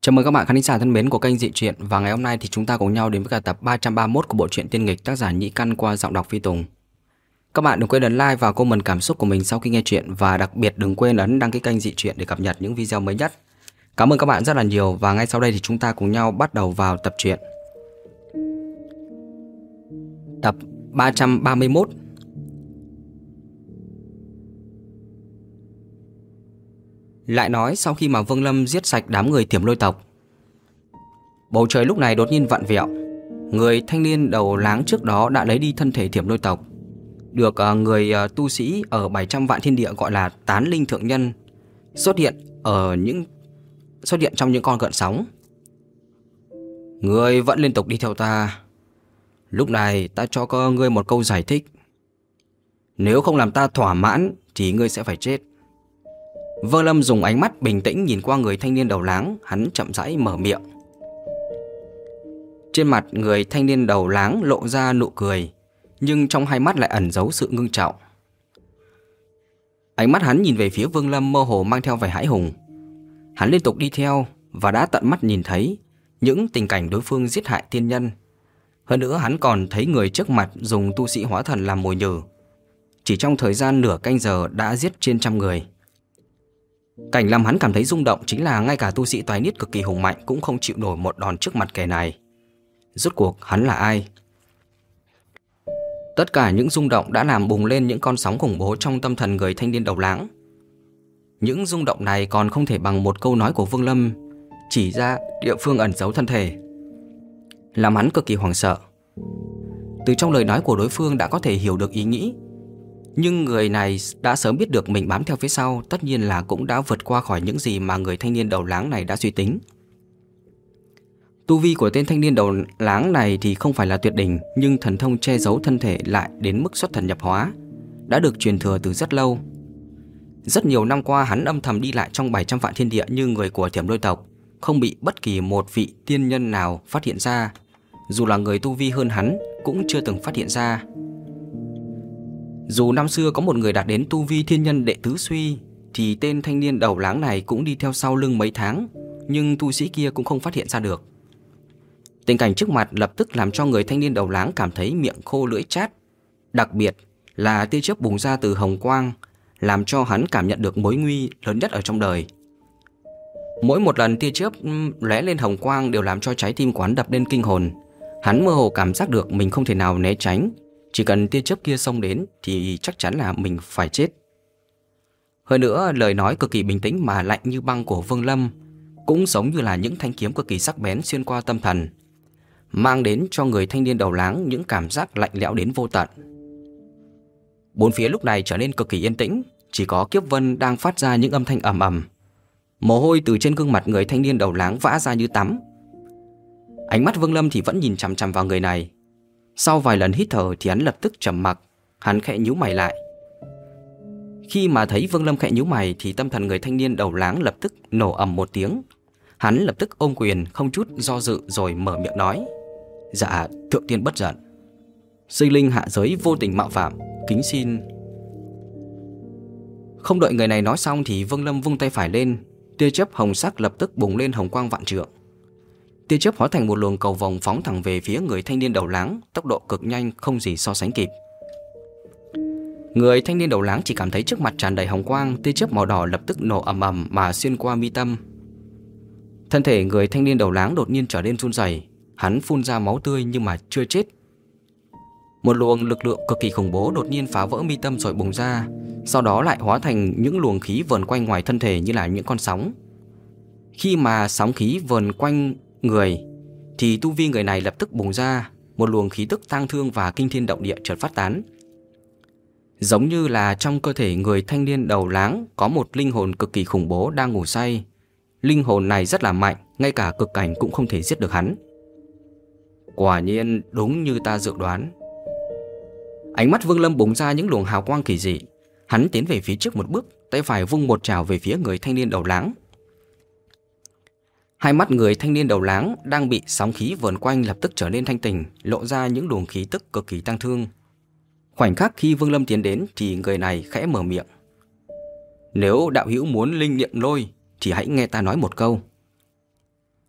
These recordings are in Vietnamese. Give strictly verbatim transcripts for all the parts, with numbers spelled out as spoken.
Chào mừng các bạn khán giả thân mến của kênh Dị Truyện. Và ngày hôm nay thì chúng ta cùng nhau đến với cả tập ba trăm ba mươi mốt của bộ truyện tiên nghịch tác giả Nhĩ Căn qua giọng đọc Phi Tùng. Các bạn đừng quên ấn like và comment cảm xúc của mình sau khi nghe truyện, và đặc biệt đừng quên ấn đăng ký kênh Dị Truyện để cập nhật những video mới nhất. Cảm ơn các bạn rất là nhiều, và ngay sau đây thì chúng ta cùng nhau bắt đầu vào tập truyện. Tập ba trăm ba mươi mốt. Lại nói sau khi mà Vương Lâm giết sạch đám người Thiểm Lôi tộc, bầu trời lúc này đột nhiên vặn vẹo. Người thanh niên đầu láng trước đó đã lấy đi thân thể Thiểm Lôi tộc, được uh, người uh, tu sĩ ở bảy trăm vạn thiên địa gọi là Tán Linh Thượng Nhân xuất hiện ở những xuất hiện trong những con gợn sóng. Ngươi vẫn liên tục đi theo ta. Lúc này ta cho các ngươi một câu giải thích. Nếu không làm ta thỏa mãn thì ngươi sẽ phải chết. Vương Lâm dùng ánh mắt bình tĩnh nhìn qua người thanh niên đầu láng. Hắn chậm rãi mở miệng. Trên mặt người thanh niên đầu láng lộ ra nụ cười, nhưng trong hai mắt lại ẩn giấu sự ngưng trọng. Ánh mắt hắn nhìn về phía Vương Lâm mơ hồ mang theo vẻ hãi hùng. Hắn liên tục đi theo và đã tận mắt nhìn thấy những tình cảnh đối phương giết hại tiên nhân. Hơn nữa hắn còn thấy người trước mặt dùng tu sĩ hóa thần làm mồi nhử. Chỉ trong thời gian nửa canh giờ đã giết trên trăm người. Cảnh làm hắn cảm thấy rung động chính là ngay cả tu sĩ toái niết cực kỳ hùng mạnh cũng không chịu nổi một đòn trước mặt kẻ này. Rốt cuộc hắn là ai? Tất cả những rung động đã làm bùng lên những con sóng khủng bố trong tâm thần người thanh niên đầu láng. Những rung động này còn không thể bằng một câu nói của Vương Lâm chỉ ra địa phương ẩn giấu thân thể, làm hắn cực kỳ hoảng sợ. Từ trong lời nói của đối phương đã có thể hiểu được ý nghĩ, nhưng người này đã sớm biết được mình bám theo phía sau, tất nhiên là cũng đã vượt qua khỏi những gì mà người thanh niên đầu láng này đã suy tính. Tu vi của tên thanh niên đầu láng này thì không phải là tuyệt đỉnh, nhưng thần thông che giấu thân thể lại đến mức xuất thần nhập hóa, đã được truyền thừa từ rất lâu. Rất nhiều năm qua hắn âm thầm đi lại trong bảy trăm vạn thiên địa như người của Thiểm Lôi tộc, không bị bất kỳ một vị tiên nhân nào phát hiện ra. Dù là người tu vi hơn hắn cũng chưa từng phát hiện ra. Dù năm xưa có một người đạt đến tu vi thiên nhân đệ tứ suy, thì tên thanh niên đầu láng này cũng đi theo sau lưng mấy tháng, nhưng tu sĩ kia cũng không phát hiện ra được. Tình cảnh trước mặt lập tức làm cho người thanh niên đầu láng cảm thấy miệng khô lưỡi chát. Đặc biệt là tia chớp bùng ra từ hồng quang, làm cho hắn cảm nhận được mối nguy lớn nhất ở trong đời. Mỗi một lần tia chớp lóe lên hồng quang đều làm cho trái tim của hắn đập lên kinh hồn. Hắn mơ hồ cảm giác được mình không thể nào né tránh. Chỉ cần tia chớp kia xông đến thì chắc chắn là mình phải chết. Hơn nữa, lời nói cực kỳ bình tĩnh mà lạnh như băng của Vương Lâm cũng giống như là những thanh kiếm cực kỳ sắc bén xuyên qua tâm thần, mang đến cho người thanh niên đầu láng những cảm giác lạnh lẽo đến vô tận. Bốn phía lúc này trở nên cực kỳ yên tĩnh, chỉ có kiếp vân đang phát ra những âm thanh ầm ầm. Mồ hôi từ trên gương mặt người thanh niên đầu láng vã ra như tắm. Ánh mắt Vương Lâm thì vẫn nhìn chằm chằm vào người này. Sau vài lần hít thở thì hắn lập tức trầm mặc. Hắn khẽ nhíu mày lại. Khi mà thấy Vương Lâm khẽ nhíu mày thì tâm thần người thanh niên đầu láng lập tức nổ ầm một tiếng. Hắn lập tức ôm quyền không chút do dự rồi mở miệng nói. Dạ, thượng tiên bất giận. Sinh linh hạ giới vô tình mạo phạm, kính xin. Không đợi người này nói xong thì Vương Lâm vung tay phải lên. Tia chớp hồng sắc lập tức bùng lên hồng quang vạn trượng. Tia chớp hóa thành một luồng cầu vồng phóng thẳng về phía người thanh niên đầu láng, tốc độ cực nhanh không gì so sánh kịp. Người thanh niên đầu láng chỉ cảm thấy trước mặt tràn đầy hồng quang, tia chớp màu đỏ lập tức nổ ầm ầm mà xuyên qua mi tâm. Thân thể người thanh niên đầu láng đột nhiên trở nên run rẩy, hắn phun ra máu tươi nhưng mà chưa chết. Một luồng lực lượng cực kỳ khủng bố đột nhiên phá vỡ mi tâm rồi bùng ra, sau đó lại hóa thành những luồng khí vờn quanh ngoài thân thể như là những con sóng. Khi mà sóng khí vờn quanh người thì tu vi người này lập tức bùng ra, một luồng khí tức tang thương và kinh thiên động địa chợt phát tán. Giống như là trong cơ thể người thanh niên đầu láng có một linh hồn cực kỳ khủng bố đang ngủ say. Linh hồn này rất là mạnh, ngay cả cực cảnh cũng không thể giết được hắn. Quả nhiên đúng như ta dự đoán. Ánh mắt Vương Lâm bùng ra những luồng hào quang kỳ dị. Hắn tiến về phía trước một bước, tay phải vung một trảo về phía người thanh niên đầu láng. Hai mắt người thanh niên đầu láng đang bị sóng khí vờn quanh lập tức trở nên thanh tỉnh, lộ ra những luồng khí tức cực kỳ tang thương. Khoảnh khắc khi Vương Lâm tiến đến thì người này khẽ mở miệng. Nếu đạo hữu muốn linh nghiệm lôi thì hãy nghe ta nói một câu.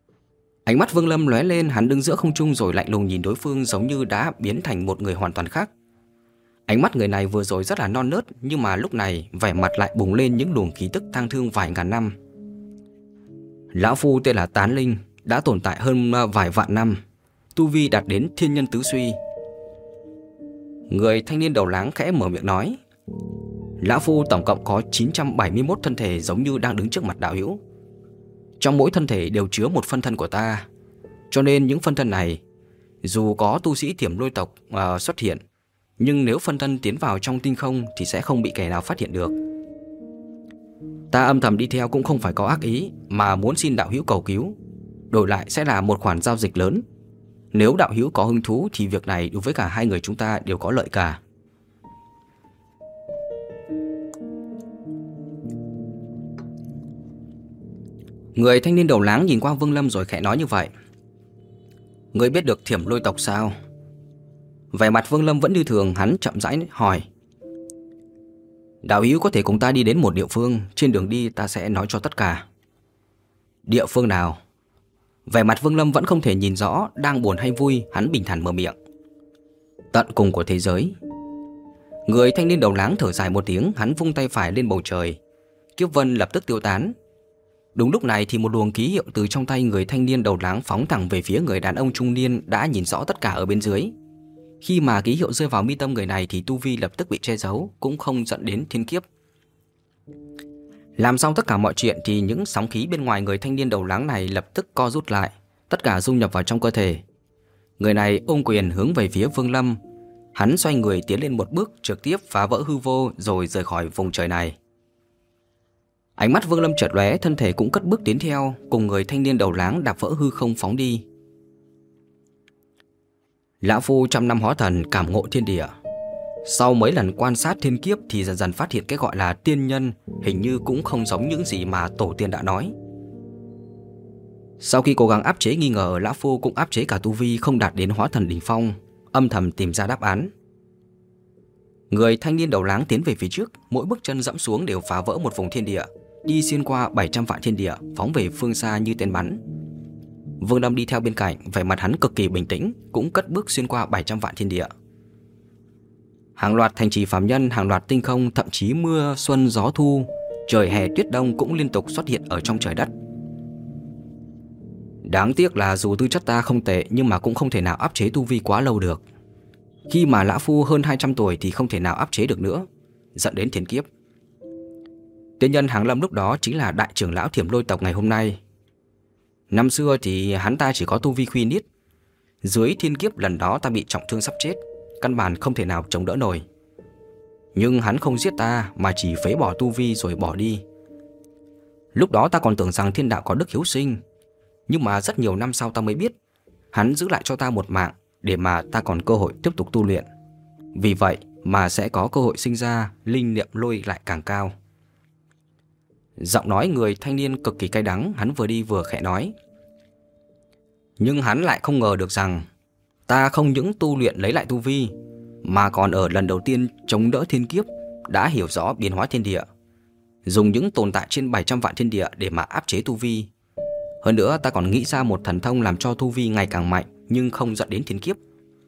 Ánh mắt Vương Lâm lóe lên, hắn đứng giữa không trung rồi lạnh lùng nhìn đối phương, giống như đã biến thành một người hoàn toàn khác. Ánh mắt người này vừa rồi rất là non nớt, nhưng mà lúc này vẻ mặt lại bùng lên những luồng khí tức tang thương vài ngàn năm. Lão phu tên là Tán Linh, đã tồn tại hơn vài vạn năm, tu vi đạt đến thiên nhân tứ suy. Người thanh niên đầu láng khẽ mở miệng nói: Lão phu tổng cộng có chín trăm bảy mươi mốt thân thể, giống như đang đứng trước mặt đạo hữu. Trong mỗi thân thể đều chứa một phân thân của ta, cho nên những phân thân này dù có tu sĩ Thiểm Lôi tộc uh, xuất hiện, nhưng nếu phân thân tiến vào trong tinh không thì sẽ không bị kẻ nào phát hiện được. Ta âm thầm đi theo cũng không phải có ác ý, mà muốn xin đạo hữu cầu cứu, đổi lại sẽ là một khoản giao dịch lớn. Nếu đạo hữu có hứng thú thì việc này đối với cả hai người chúng ta đều có lợi cả. Người thanh niên đầu láng nhìn qua Vương Lâm rồi khẽ nói như vậy: Ngươi biết được Thiểm Lôi tộc sao? Vẻ mặt Vương Lâm vẫn như thường, hắn chậm rãi hỏi: Đạo hữu có thể cùng ta đi đến một địa phương, trên đường đi ta sẽ nói cho tất cả. Địa phương nào? Vẻ mặt Vương Lâm vẫn không thể nhìn rõ đang buồn hay vui, hắn bình thản mở miệng: Tận cùng của thế giới. Người thanh niên đầu láng thở dài một tiếng, hắn vung tay phải lên bầu trời, kiếp vân lập tức tiêu tán. Đúng lúc này thì một luồng ký hiệu từ trong tay người thanh niên đầu láng phóng thẳng về phía người đàn ông trung niên đã nhìn rõ tất cả ở bên dưới. Khi mà ký hiệu rơi vào mi tâm người này thì tu vi lập tức bị che giấu, cũng không dẫn đến thiên kiếp. Làm xong tất cả mọi chuyện thì những sóng khí bên ngoài người thanh niên đầu láng này lập tức co rút lại, tất cả dung nhập vào trong cơ thể. Người này ôm quyền hướng về phía Vương Lâm, hắn xoay người tiến lên một bước, trực tiếp phá vỡ hư vô rồi rời khỏi vùng trời này. Ánh mắt Vương Lâm chợt lóe, thân thể cũng cất bước tiến theo, cùng người thanh niên đầu láng đạp vỡ hư không phóng đi. Lão phu trăm năm hóa thần, cảm ngộ thiên địa. Sau mấy lần quan sát thiên kiếp thì dần dần phát hiện cái gọi là tiên nhân hình như cũng không giống những gì mà tổ tiên đã nói. Sau khi cố gắng áp chế nghi ngờ, lão phu cũng áp chế cả tu vi không đạt đến hóa thần đỉnh phong, âm thầm tìm ra đáp án. Người thanh niên đầu láng tiến về phía trước, mỗi bước chân dẫm xuống đều phá vỡ một vùng thiên địa, đi xuyên qua bảy trăm vạn thiên địa, phóng về phương xa như tên bắn. Vương Lâm đi theo bên cạnh, vẻ mặt hắn cực kỳ bình tĩnh, cũng cất bước xuyên qua bảy trăm vạn thiên địa. Hàng loạt thành trì phàm nhân, hàng loạt tinh không, thậm chí mưa xuân gió thu, trời hè tuyết đông cũng liên tục xuất hiện ở trong trời đất. Đáng tiếc là dù tư chất ta không tệ, nhưng mà cũng không thể nào áp chế tu vi quá lâu được. Khi mà lão phu hơn hai trăm tuổi thì không thể nào áp chế được nữa, dẫn đến thiên kiếp. Tiên nhân Hàng Lâm lúc đó chính là đại trưởng lão Thiểm Lôi tộc ngày hôm nay. Năm xưa thì hắn ta chỉ có tu vi khuy niết, dưới thiên kiếp lần đó ta bị trọng thương sắp chết, căn bản không thể nào chống đỡ nổi. Nhưng hắn không giết ta mà chỉ phế bỏ tu vi rồi bỏ đi. Lúc đó ta còn tưởng rằng thiên đạo có đức hiếu sinh, nhưng mà rất nhiều năm sau ta mới biết hắn giữ lại cho ta một mạng để mà ta còn cơ hội tiếp tục tu luyện. Vì vậy mà sẽ có cơ hội sinh ra linh niệm lôi lại càng cao. Giọng nói người thanh niên cực kỳ cay đắng, hắn vừa đi vừa khẽ nói: Nhưng hắn lại không ngờ được rằng ta không những tu luyện lấy lại tu vi, mà còn ở lần đầu tiên chống đỡ thiên kiếp đã hiểu rõ biến hóa thiên địa, dùng những tồn tại trên bảy trăm vạn thiên địa để mà áp chế tu vi. Hơn nữa ta còn nghĩ ra một thần thông làm cho tu vi ngày càng mạnh nhưng không dẫn đến thiên kiếp.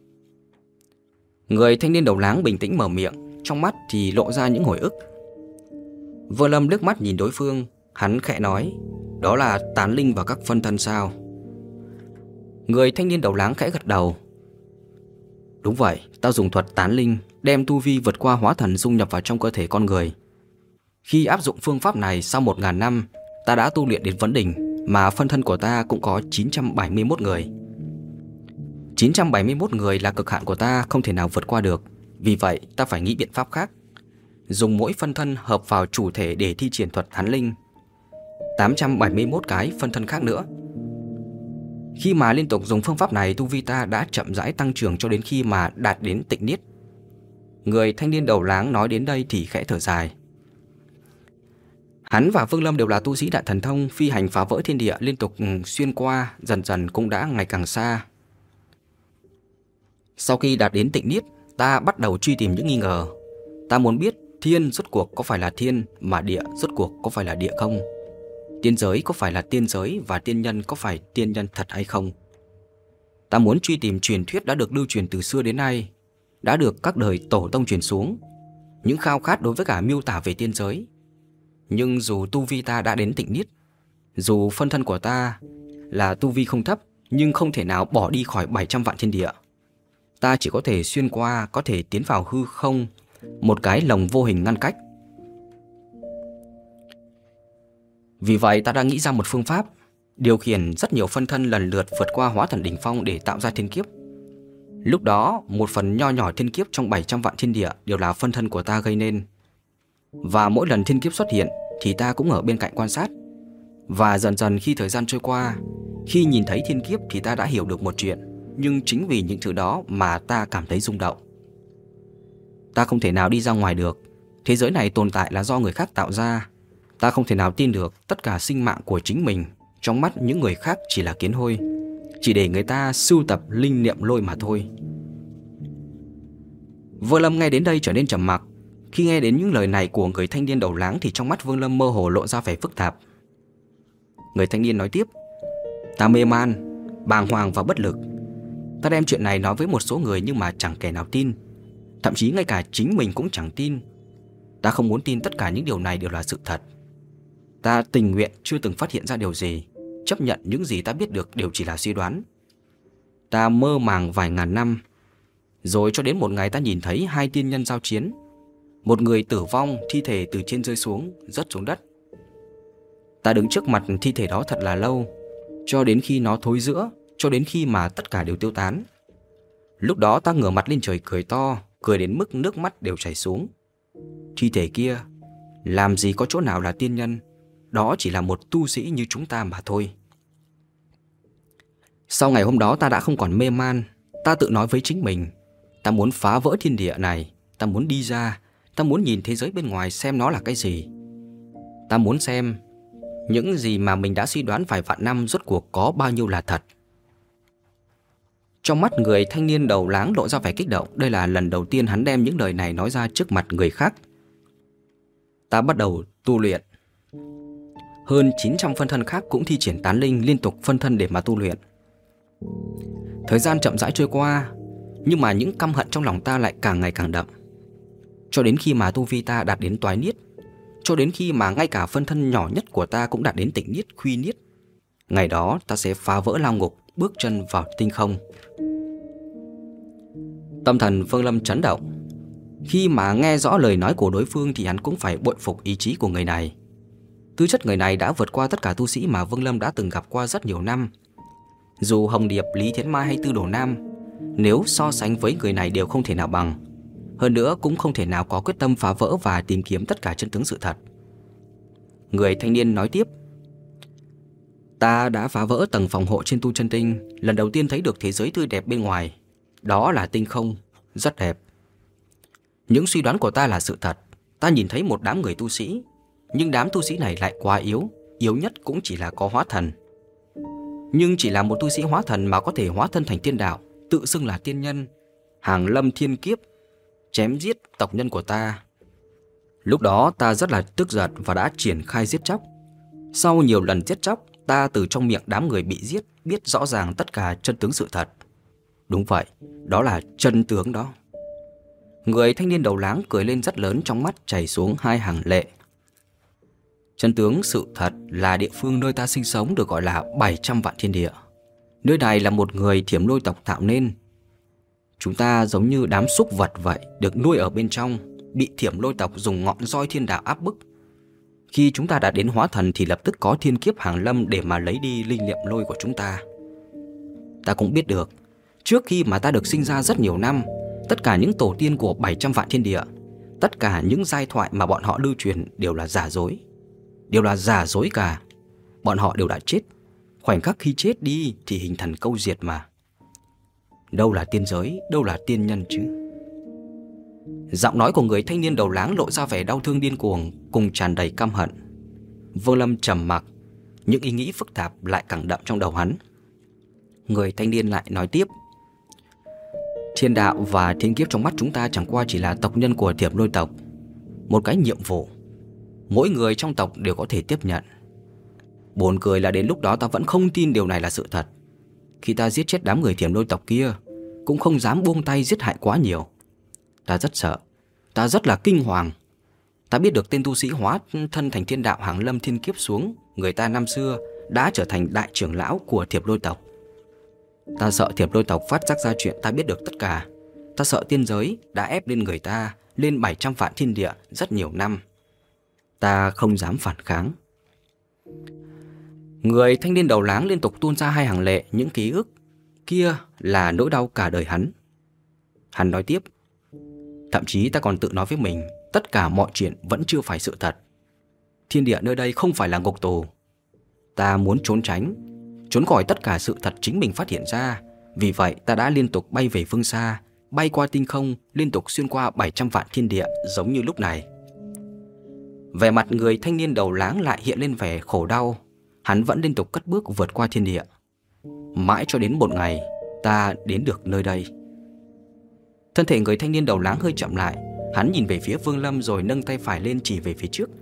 Người thanh niên đầu láng bình tĩnh mở miệng, trong mắt thì lộ ra những hồi ức. Vương Lâm liếc mắt nhìn đối phương, hắn khẽ nói: Đó là tán linh và các phân thân sao? Người thanh niên đầu láng khẽ gật đầu: Đúng vậy, ta dùng thuật tán linh đem tu vi vượt qua hóa thần dung nhập vào trong cơ thể con người. Khi áp dụng phương pháp này, sau một ngàn năm ta đã tu luyện đến vấn đỉnh, mà phân thân của ta cũng có chín trăm bảy mươi mốt người. chín trăm bảy mươi mốt người là cực hạn của ta, không thể nào vượt qua được. Vì vậy ta phải nghĩ biện pháp khác, dùng mỗi phân thân hợp vào chủ thể để thi triển thuật tán linh. tám trăm bảy mươi mốt cái phân thân khác nữa. Khi mà liên tục dùng phương pháp này, tu vi ta đã chậm rãi tăng trưởng cho đến khi mà đạt đến tịnh niết. Người thanh niên đầu láng nói đến đây thì khẽ thở dài. Hắn và Vương Lâm đều là tu sĩ đại thần thông, phi hành phá vỡ thiên địa, liên tục xuyên qua, dần dần cũng đã ngày càng xa. Sau khi đạt đến tịnh niết, ta bắt đầu truy tìm những nghi ngờ. Ta muốn biết thiên rốt cuộc có phải là thiên, mà địa rốt cuộc có phải là địa không. Tiên giới có phải là tiên giới và tiên nhân có phải tiên nhân thật hay không? Ta muốn truy tìm truyền thuyết đã được lưu truyền từ xưa đến nay, đã được các đời tổ tông truyền xuống, những khao khát đối với cả miêu tả về tiên giới. Nhưng dù tu vi ta đã đến tịnh niết, dù phân thân của ta là tu vi không thấp, nhưng không thể nào bỏ đi khỏi bảy trăm vạn thiên địa. Ta chỉ có thể xuyên qua, có thể tiến vào hư không, một cái lồng vô hình ngăn cách. Vì vậy ta đã nghĩ ra một phương pháp, điều khiển rất nhiều phân thân lần lượt vượt qua hóa thần đỉnh phong để tạo ra thiên kiếp. Lúc đó, một phần nho nhỏ thiên kiếp trong bảy trăm vạn thiên địa đều là phân thân của ta gây nên. Và mỗi lần thiên kiếp xuất hiện thì ta cũng ở bên cạnh quan sát. Và dần dần khi thời gian trôi qua, khi nhìn thấy thiên kiếp thì ta đã hiểu được một chuyện. Nhưng chính vì những thứ đó mà ta cảm thấy rung động. Ta không thể nào đi ra ngoài được. Thế giới này tồn tại là do người khác tạo ra. Ta không thể nào tin được tất cả sinh mạng của chính mình trong mắt những người khác chỉ là kiến hôi, chỉ để người ta sưu tập linh niệm lôi mà thôi. Vương Lâm nghe đến đây trở nên trầm mặc. Khi nghe đến những lời này của người thanh niên đầu láng thì trong mắt Vương Lâm mơ hồ lộ ra vẻ phức tạp. Người thanh niên nói tiếp: Ta mê man, bàng hoàng và bất lực. Ta đem chuyện này nói với một số người nhưng mà chẳng kẻ nào tin. Thậm chí ngay cả chính mình cũng chẳng tin. Ta không muốn tin tất cả những điều này đều là sự thật. Ta tình nguyện chưa từng phát hiện ra điều gì, chấp nhận những gì ta biết được đều chỉ là suy đoán. Ta mơ màng vài ngàn năm, rồi cho đến một ngày ta nhìn thấy hai tiên nhân giao chiến. Một người tử vong, thi thể từ trên rơi xuống, rớt xuống đất. Ta đứng trước mặt thi thể đó thật là lâu, cho đến khi nó thối rữa, cho đến khi mà tất cả đều tiêu tán. Lúc đó ta ngửa mặt lên trời cười to, cười đến mức nước mắt đều chảy xuống. Thi thể kia, làm gì có chỗ nào là tiên nhân, đó chỉ là một tu sĩ như chúng ta mà thôi. Sau ngày hôm đó ta đã không còn mê man. Ta tự nói với chính mình, ta muốn phá vỡ thiên địa này. Ta muốn đi ra, ta muốn nhìn thế giới bên ngoài xem nó là cái gì. Ta muốn xem những gì mà mình đã suy đoán vài vạn năm rốt cuộc có bao nhiêu là thật. Trong mắt người thanh niên đầu láng lộ ra vẻ kích động. Đây là lần đầu tiên hắn đem những lời này nói ra trước mặt người khác. Ta bắt đầu tu luyện. Hơn chín trăm phân thân khác cũng thi triển tán linh liên tục phân thân để mà tu luyện. Thời gian chậm rãi trôi qua, nhưng mà những căm hận trong lòng ta lại càng ngày càng đậm. Cho đến khi mà tu vi ta đạt đến toái niết, cho đến khi mà ngay cả phân thân nhỏ nhất của ta cũng đạt đến tịnh niết, khuy niết. Ngày đó ta sẽ phá vỡ lao ngục, bước chân vào tinh không. Tâm thần Vương Lâm chấn động. Khi mà nghe rõ lời nói của đối phương thì hắn cũng phải bội phục ý chí của người này. Tư chất người này đã vượt qua tất cả tu sĩ mà Vương Lâm đã từng gặp qua rất nhiều năm. Dù Hồng Điệp, Lý Thiến Mai hay Tư Đồ Nam, nếu so sánh với người này đều không thể nào bằng. Hơn nữa cũng không thể nào có quyết tâm phá vỡ và tìm kiếm tất cả chân tướng sự thật. Người thanh niên nói tiếp: Ta đã phá vỡ tầng phòng hộ trên tu chân tinh, lần đầu tiên thấy được thế giới tươi đẹp bên ngoài. Đó là tinh không, rất đẹp. Những suy đoán của ta là sự thật. Ta nhìn thấy một đám người tu sĩ, nhưng đám tu sĩ này lại quá yếu. Yếu nhất cũng chỉ là có hóa thần. Nhưng chỉ là một tu sĩ hóa thần mà có thể hóa thân thành tiên đạo, tự xưng là tiên nhân, hàng lâm thiên kiếp, chém giết tộc nhân của ta. Lúc đó ta rất là tức giận và đã triển khai giết chóc. Sau nhiều lần giết chóc, ta từ trong miệng đám người bị giết biết rõ ràng tất cả chân tướng sự thật. Đúng vậy, đó là chân tướng đó. Người thanh niên đầu láng cười lên rất lớn, trong mắt chảy xuống hai hàng lệ. Chân tướng sự thật là địa phương nơi ta sinh sống được gọi là bảy trăm vạn thiên địa. Nơi này là một người Thiểm Lôi tộc tạo nên. Chúng ta giống như đám súc vật vậy, được nuôi ở bên trong, bị Thiểm Lôi tộc dùng ngọn roi thiên đạo áp bức. Khi chúng ta đã đến hóa thần thì lập tức có thiên kiếp hàng lâm để mà lấy đi linh niệm lôi của chúng ta. Ta cũng biết được, trước khi mà ta được sinh ra rất nhiều năm, tất cả những tổ tiên của bảy trăm vạn thiên địa, tất cả những giai thoại mà bọn họ lưu truyền đều là giả dối. Đều là giả dối cả. Bọn họ đều đã chết. Khoảnh khắc khi chết đi thì hình thần câu diệt mà. Đâu là tiên giới, đâu là tiên nhân chứ. Giọng nói của người thanh niên đầu láng lộ ra vẻ đau thương điên cuồng cùng tràn đầy căm hận. Vương Lâm trầm mặc, những ý nghĩ phức tạp lại càng đậm trong đầu hắn. Người thanh niên lại nói tiếp: Thiên đạo và thiên kiếp trong mắt chúng ta chẳng qua chỉ là tộc nhân của Thiểm Lôi tộc. Một cái nhiệm vụ mỗi người trong tộc đều có thể tiếp nhận. Buồn cười là đến lúc đó ta vẫn không tin điều này là sự thật. Khi ta giết chết đám người Thiểm Lôi tộc kia, cũng không dám buông tay giết hại quá nhiều. Ta rất sợ, ta rất là kinh hoàng. Ta biết được tên tu sĩ hóa thân thành thiên đạo hàng lâm thiên kiếp xuống, người ta năm xưa đã trở thành đại trưởng lão của Thiểm Lôi tộc. Ta sợ Thiểm Lôi tộc phát giác ra chuyện ta biết được tất cả. Ta sợ tiên giới đã ép lên người ta lên bảy trăm vạn thiên địa rất nhiều năm. Ta không dám phản kháng. Người thanh niên đầu láng liên tục tuôn ra hai hàng lệ. Những ký ức kia là nỗi đau cả đời hắn. Hắn nói tiếp: thậm chí ta còn tự nói với mình, tất cả mọi chuyện vẫn chưa phải sự thật. Thiên địa nơi đây không phải là ngục tù. Ta muốn trốn tránh, trốn khỏi tất cả sự thật chính mình phát hiện ra. Vì vậy ta đã liên tục bay về phương xa, bay qua tinh không, liên tục xuyên qua bảy trăm vạn thiên địa, giống như lúc này. Vẻ mặt người thanh niên đầu láng lại hiện lên vẻ khổ đau. Hắn vẫn liên tục cất bước vượt qua thiên địa, mãi cho đến một ngày ta đến được nơi đây. Thân thể người thanh niên đầu láng hơi chậm lại. Hắn nhìn về phía Vương Lâm rồi nâng tay phải lên chỉ về phía trước.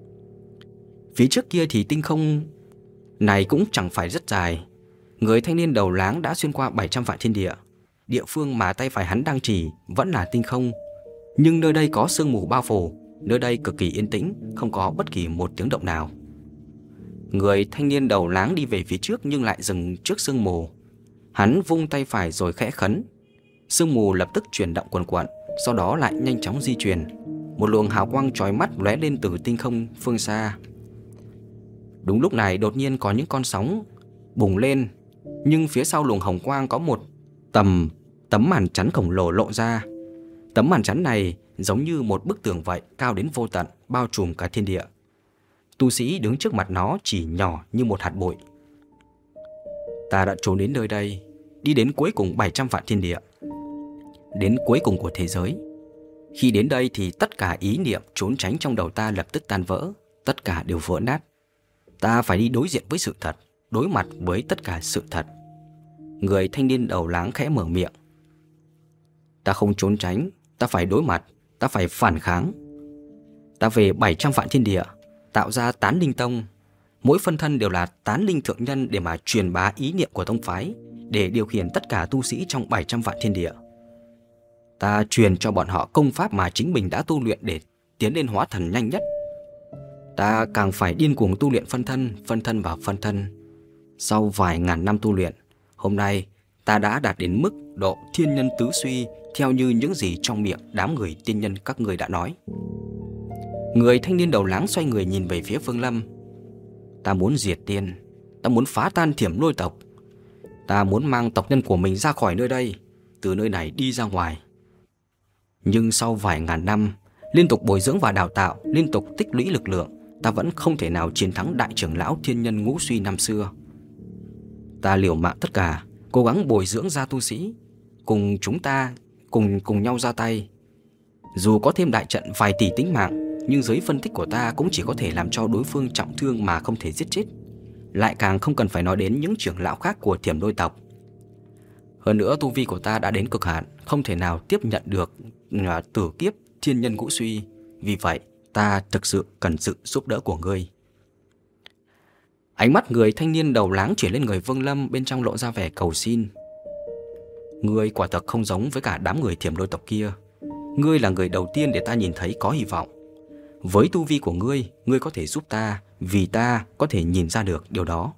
Phía trước kia thì tinh không này cũng chẳng phải rất dài. Người thanh niên đầu láng đã xuyên qua bảy trăm vạn thiên địa. Địa phương mà tay phải hắn đang chỉ vẫn là tinh không, nhưng nơi đây có sương mù bao phủ. Nơi đây cực kỳ yên tĩnh, không có bất kỳ một tiếng động nào. Người thanh niên đầu láng đi về phía trước nhưng lại dừng trước sương mù. Hắn vung tay phải rồi khẽ khấn. Sương mù lập tức chuyển động cuồn cuộn, sau đó lại nhanh chóng di chuyển. Một luồng hào quang chói mắt lóe lên từ tinh không phương xa. Đúng lúc này đột nhiên có những con sóng bùng lên, nhưng phía sau luồng hồng quang có một tầm tấm màn chắn khổng lồ lộ ra. Tấm màn chắn này giống như một bức tường vậy, cao đến vô tận, bao trùm cả thiên địa. Tu sĩ đứng trước mặt nó chỉ nhỏ như một hạt bụi. Ta đã trốn đến nơi đây, đi đến cuối cùng bảy trăm vạn thiên địa, đến cuối cùng của thế giới. Khi đến đây thì tất cả ý niệm trốn tránh trong đầu ta lập tức tan vỡ, tất cả đều vỡ nát. Ta phải đi đối diện với sự thật, đối mặt với tất cả sự thật. Người thanh niên đầu láng khẽ mở miệng. Ta không trốn tránh, ta phải đối mặt, ta phải phản kháng. Ta về bảy trăm vạn thiên địa, tạo ra Tán Linh Tông. Mỗi phân thân đều là tán linh thượng nhân để mà truyền bá ý niệm của tông phái, để điều khiển tất cả tu sĩ trong bảy trăm vạn thiên địa. Ta truyền cho bọn họ công pháp mà chính mình đã tu luyện để tiến lên hóa thần nhanh nhất. Ta càng phải điên cuồng tu luyện phân thân, phân thân và phân thân. Sau vài ngàn năm tu luyện, hôm nay ta đã đạt đến mức độ thiên nhân tứ suy, theo như những gì trong miệng đám người tiên nhân các người đã nói. Người thanh niên đầu láng xoay người nhìn về phía Vương Lâm. Ta muốn diệt tiên, ta muốn phá tan Thiểm Lôi tộc, ta muốn mang tộc nhân của mình ra khỏi nơi đây, từ nơi này đi ra ngoài. Nhưng sau vài ngàn năm liên tục bồi dưỡng và đào tạo, liên tục tích lũy lực lượng, ta vẫn không thể nào chiến thắng đại trưởng lão thiên nhân ngũ suy năm xưa. Ta liều mạng tất cả, cố gắng bồi dưỡng ra tu sĩ, cùng chúng ta cùng cùng nhau ra tay. Dù có thêm đại trận vài tỷ tính mạng, nhưng dưới phân tích của ta cũng chỉ có thể làm cho đối phương trọng thương mà không thể giết chết. Lại càng không cần phải nói đến những trưởng lão khác của Thiểm Lôi tộc. Hơn nữa tu vi của ta đã đến cực hạn, không thể nào tiếp nhận được tử kiếp thiên nhân ngũ suy. Vì vậy ta thực sự cần sự giúp đỡ của ngươi. Ánh mắt người thanh niên đầu láng chuyển lên người Vương Lâm, bên trong lộ ra vẻ cầu xin. Ngươi quả thật không giống với cả đám người Thiểm Lôi tộc kia. Ngươi là người đầu tiên để ta nhìn thấy có hy vọng. Với tu vi của ngươi, ngươi có thể giúp ta, vì ta có thể nhìn ra được điều đó.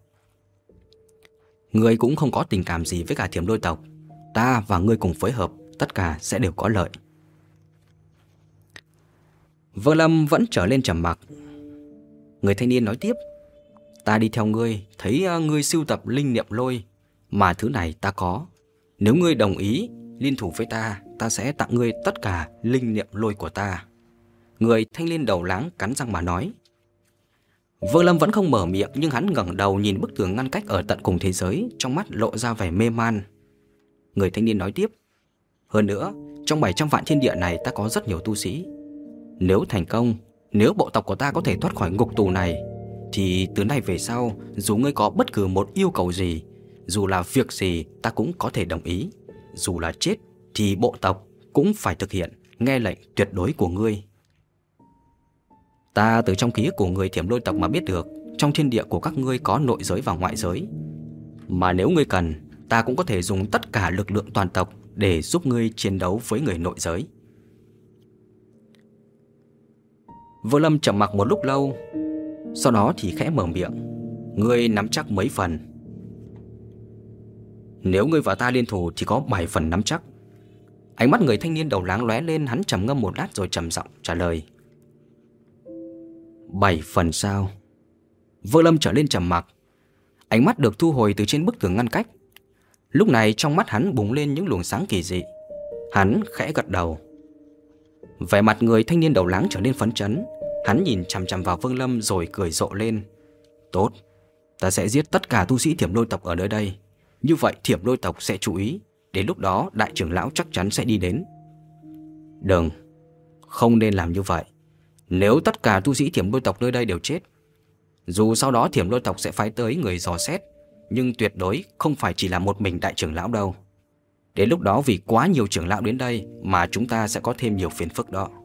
Ngươi cũng không có tình cảm gì với cả Thiểm Lôi tộc. Ta và ngươi cùng phối hợp, tất cả sẽ đều có lợi. Vương Lâm vẫn trở lên trầm mặc. Người thanh niên nói tiếp. Ta đi theo ngươi, thấy ngươi sưu tập linh niệm lôi, mà thứ này ta có. Nếu ngươi đồng ý liên thủ với ta, ta sẽ tặng ngươi tất cả linh niệm lôi của ta. Người thanh niên đầu láng cắn răng mà nói. Vương Lâm vẫn không mở miệng, nhưng hắn ngẩng đầu nhìn bức tường ngăn cách ở tận cùng thế giới, trong mắt lộ ra vẻ mê man. Người thanh niên nói tiếp. Hơn nữa, trong bảy trăm vạn thiên địa này ta có rất nhiều tu sĩ. Nếu thành công, nếu bộ tộc của ta có thể thoát khỏi ngục tù này, thì từ nay về sau, dù ngươi có bất cứ một yêu cầu gì, dù là việc gì, ta cũng có thể đồng ý. Dù là chết thì bộ tộc cũng phải thực hiện nghe lệnh tuyệt đối của ngươi. Ta từ trong ký ức của người Thiểm Lôi tộc mà biết được, trong thiên địa của các ngươi có nội giới và ngoại giới. Mà nếu ngươi cần, ta cũng có thể dùng tất cả lực lượng toàn tộc để giúp ngươi chiến đấu với người nội giới. Vương Lâm trầm mặc một lúc lâu, sau đó thì khẽ mở miệng. Ngươi nắm chắc mấy phần? Nếu ngươi và ta liên thủ thì có bảy phần nắm chắc. Ánh mắt người thanh niên đầu láng lóe lên, hắn trầm ngâm một lát rồi trầm giọng trả lời. Bảy phần sao? Vương Lâm trở lên trầm mặc. Ánh mắt được thu hồi từ trên bức tường ngăn cách. Lúc này trong mắt hắn bùng lên những luồng sáng kỳ dị. Hắn khẽ gật đầu. Vẻ mặt người thanh niên đầu láng trở nên phấn chấn. Hắn nhìn chằm chằm vào Vương Lâm rồi cười rộ lên. Tốt, ta sẽ giết tất cả tu sĩ Thiểm Lôi tộc ở nơi đây. Như vậy Thiểm Lôi tộc sẽ chú ý. Đến lúc đó đại trưởng lão chắc chắn sẽ đi đến. Đừng, không nên làm như vậy. Nếu tất cả tu sĩ Thiểm Lôi tộc nơi đây đều chết, dù sau đó Thiểm Lôi tộc sẽ phái tới người dò xét, nhưng tuyệt đối không phải chỉ là một mình đại trưởng lão đâu. Đến lúc đó vì quá nhiều trưởng lão đến đây mà chúng ta sẽ có thêm nhiều phiền phức đó.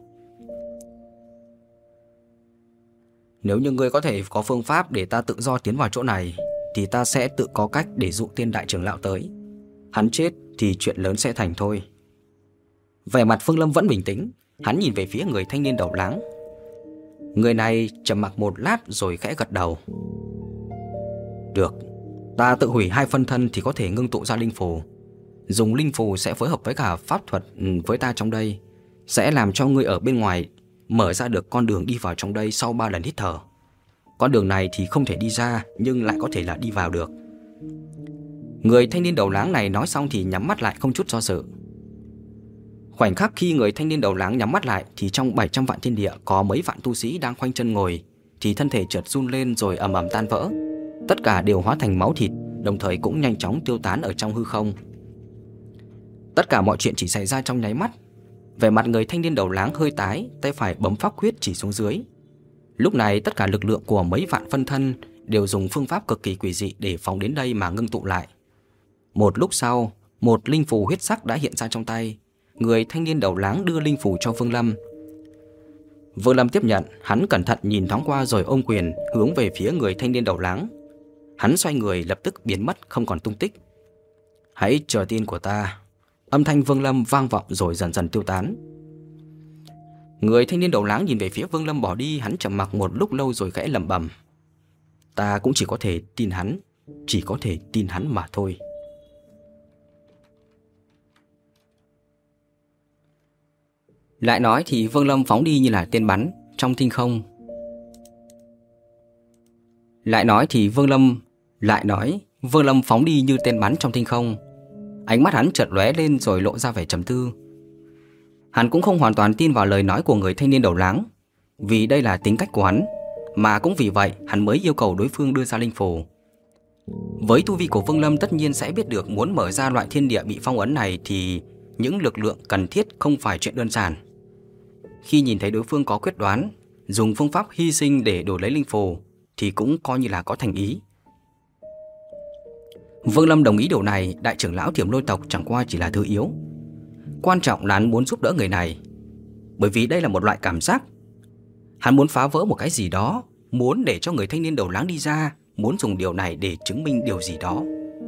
Nếu như ngươi có thể có phương pháp để ta tự do tiến vào chỗ này, thì ta sẽ tự có cách để dụ tiên đại trưởng lão tới. Hắn chết thì chuyện lớn sẽ thành thôi. Vẻ mặt Vương Lâm vẫn bình tĩnh. Hắn nhìn về phía người thanh niên đầu láng. Người này trầm mặc một lát rồi khẽ gật đầu. Được, ta tự hủy hai phân thân thì có thể ngưng tụ ra linh phù. Dùng linh phù sẽ phối hợp với cả pháp thuật với ta trong đây, sẽ làm cho ngươi ở bên ngoài mở ra được con đường đi vào trong đây sau ba lần hít thở. Con đường này thì không thể đi ra, nhưng lại có thể là đi vào được. Người thanh niên đầu láng này nói xong thì nhắm mắt lại không chút do dự. Khoảnh khắc khi người thanh niên đầu láng nhắm mắt lại thì trong bảy trăm vạn thiên địa có mấy vạn tu sĩ đang khoanh chân ngồi, thì thân thể chợt run lên rồi ầm ầm tan vỡ. Tất cả đều hóa thành máu thịt, đồng thời cũng nhanh chóng tiêu tán ở trong hư không. Tất cả mọi chuyện chỉ xảy ra trong nháy mắt. Vẻ mặt người thanh niên đầu láng hơi tái, tay phải bấm pháp quyết chỉ xuống dưới. Lúc này tất cả lực lượng của mấy vạn phân thân đều dùng phương pháp cực kỳ quỷ dị để phóng đến đây mà ngưng tụ lại. Một lúc sau, một linh phù huyết sắc đã hiện ra trong tay. Người thanh niên đầu láng đưa linh phù cho Vương Lâm. Vương Lâm tiếp nhận, hắn cẩn thận nhìn thoáng qua rồi ôm quyền hướng về phía người thanh niên đầu láng. Hắn xoay người lập tức biến mất không còn tung tích. Hãy chờ tin của ta. Âm thanh Vương Lâm vang vọng rồi dần dần tiêu tán. Người thanh niên đầu láng nhìn về phía Vương Lâm bỏ đi. Hắn trầm mặc một lúc lâu rồi khẽ lẩm bẩm. Ta cũng chỉ có thể tin hắn, chỉ có thể tin hắn mà thôi. Lại nói thì Vương Lâm phóng đi như là tên bắn trong thinh không. Lại nói thì Vương Lâm Lại nói Vương Lâm phóng đi như tên bắn trong thinh không. Ánh mắt hắn chợt lóe lên rồi lộ ra vẻ trầm tư. Hắn cũng không hoàn toàn tin vào lời nói của người thanh niên đầu láng, vì đây là tính cách của hắn, mà cũng vì vậy hắn mới yêu cầu đối phương đưa ra linh phù. Với tu vi của Vương Lâm tất nhiên sẽ biết được muốn mở ra loại thiên địa bị phong ấn này thì những lực lượng cần thiết không phải chuyện đơn giản. Khi nhìn thấy đối phương có quyết đoán, dùng phương pháp hy sinh để đổi lấy linh phù thì cũng coi như là có thành ý. Vương Lâm đồng ý điều này. Đại trưởng lão Thiểm Lôi tộc chẳng qua chỉ là thứ yếu, quan trọng là hắn muốn giúp đỡ người này. Bởi vì đây là một loại cảm giác. Hắn muốn phá vỡ một cái gì đó, muốn để cho người thanh niên đầu láng đi ra, muốn dùng điều này để chứng minh điều gì đó.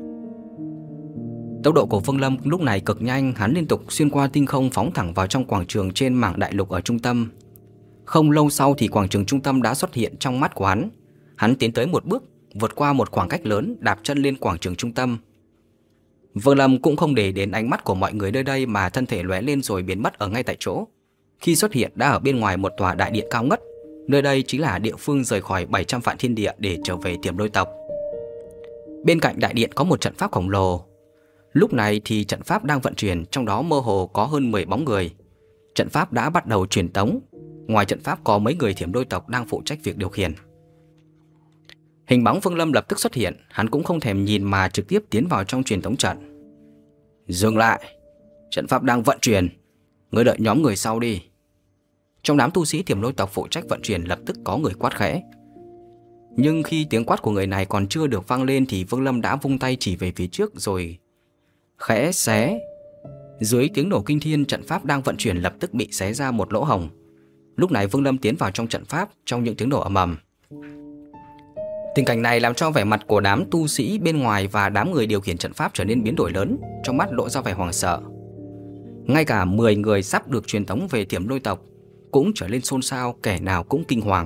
Tốc độ của Vương Lâm lúc này cực nhanh. Hắn liên tục xuyên qua tinh không phóng thẳng vào trong quảng trường trên mảng đại lục ở trung tâm. Không lâu sau thì quảng trường trung tâm đã xuất hiện trong mắt của hắn. Hắn tiến tới một bước, vượt qua một khoảng cách lớn, đạp chân lên quảng trường trung tâm. Vương Lâm cũng không để đến ánh mắt của mọi người nơi đây mà thân thể lóe lên rồi biến mất ở ngay tại chỗ. Khi xuất hiện đã ở bên ngoài một tòa đại điện cao ngất. Nơi đây chính là địa phương rời khỏi bảy trăm vạn thiên địa để trở về Thiểm Lôi tộc. Bên cạnh đại điện có một trận pháp khổng lồ. Lúc này thì trận pháp đang vận chuyển, trong đó mơ hồ có hơn mười bóng người. Trận pháp đã bắt đầu truyền tống. Ngoài trận pháp có mấy người Thiểm Lôi tộc đang phụ trách việc điều khiển. Hình bóng Vương Lâm lập tức xuất hiện. Hắn cũng không thèm nhìn mà trực tiếp tiến vào trong truyền tống trận. Dừng lại, trận pháp đang vận chuyển, ngươi đợi nhóm người sau đi. Trong đám tu sĩ Thiểm Lôi tộc phụ trách vận chuyển lập tức có người quát khẽ. Nhưng khi tiếng quát của người này còn chưa được vang lên thì Vương Lâm đã vung tay chỉ về phía trước rồi khẽ xé. Dưới tiếng nổ kinh thiên, trận pháp đang vận chuyển lập tức bị xé ra một lỗ hổng. Lúc này Vương Lâm tiến vào trong trận pháp, trong những tiếng nổ ầm ầm. Tình cảnh này làm cho vẻ mặt của đám tu sĩ bên ngoài và đám người điều khiển trận pháp trở nên biến đổi lớn, trong mắt lộ ra vẻ hoảng sợ. Ngay cả mười người sắp được truyền tống về Thiểm Lôi tộc cũng trở lên xôn xao, kẻ nào cũng kinh hoàng.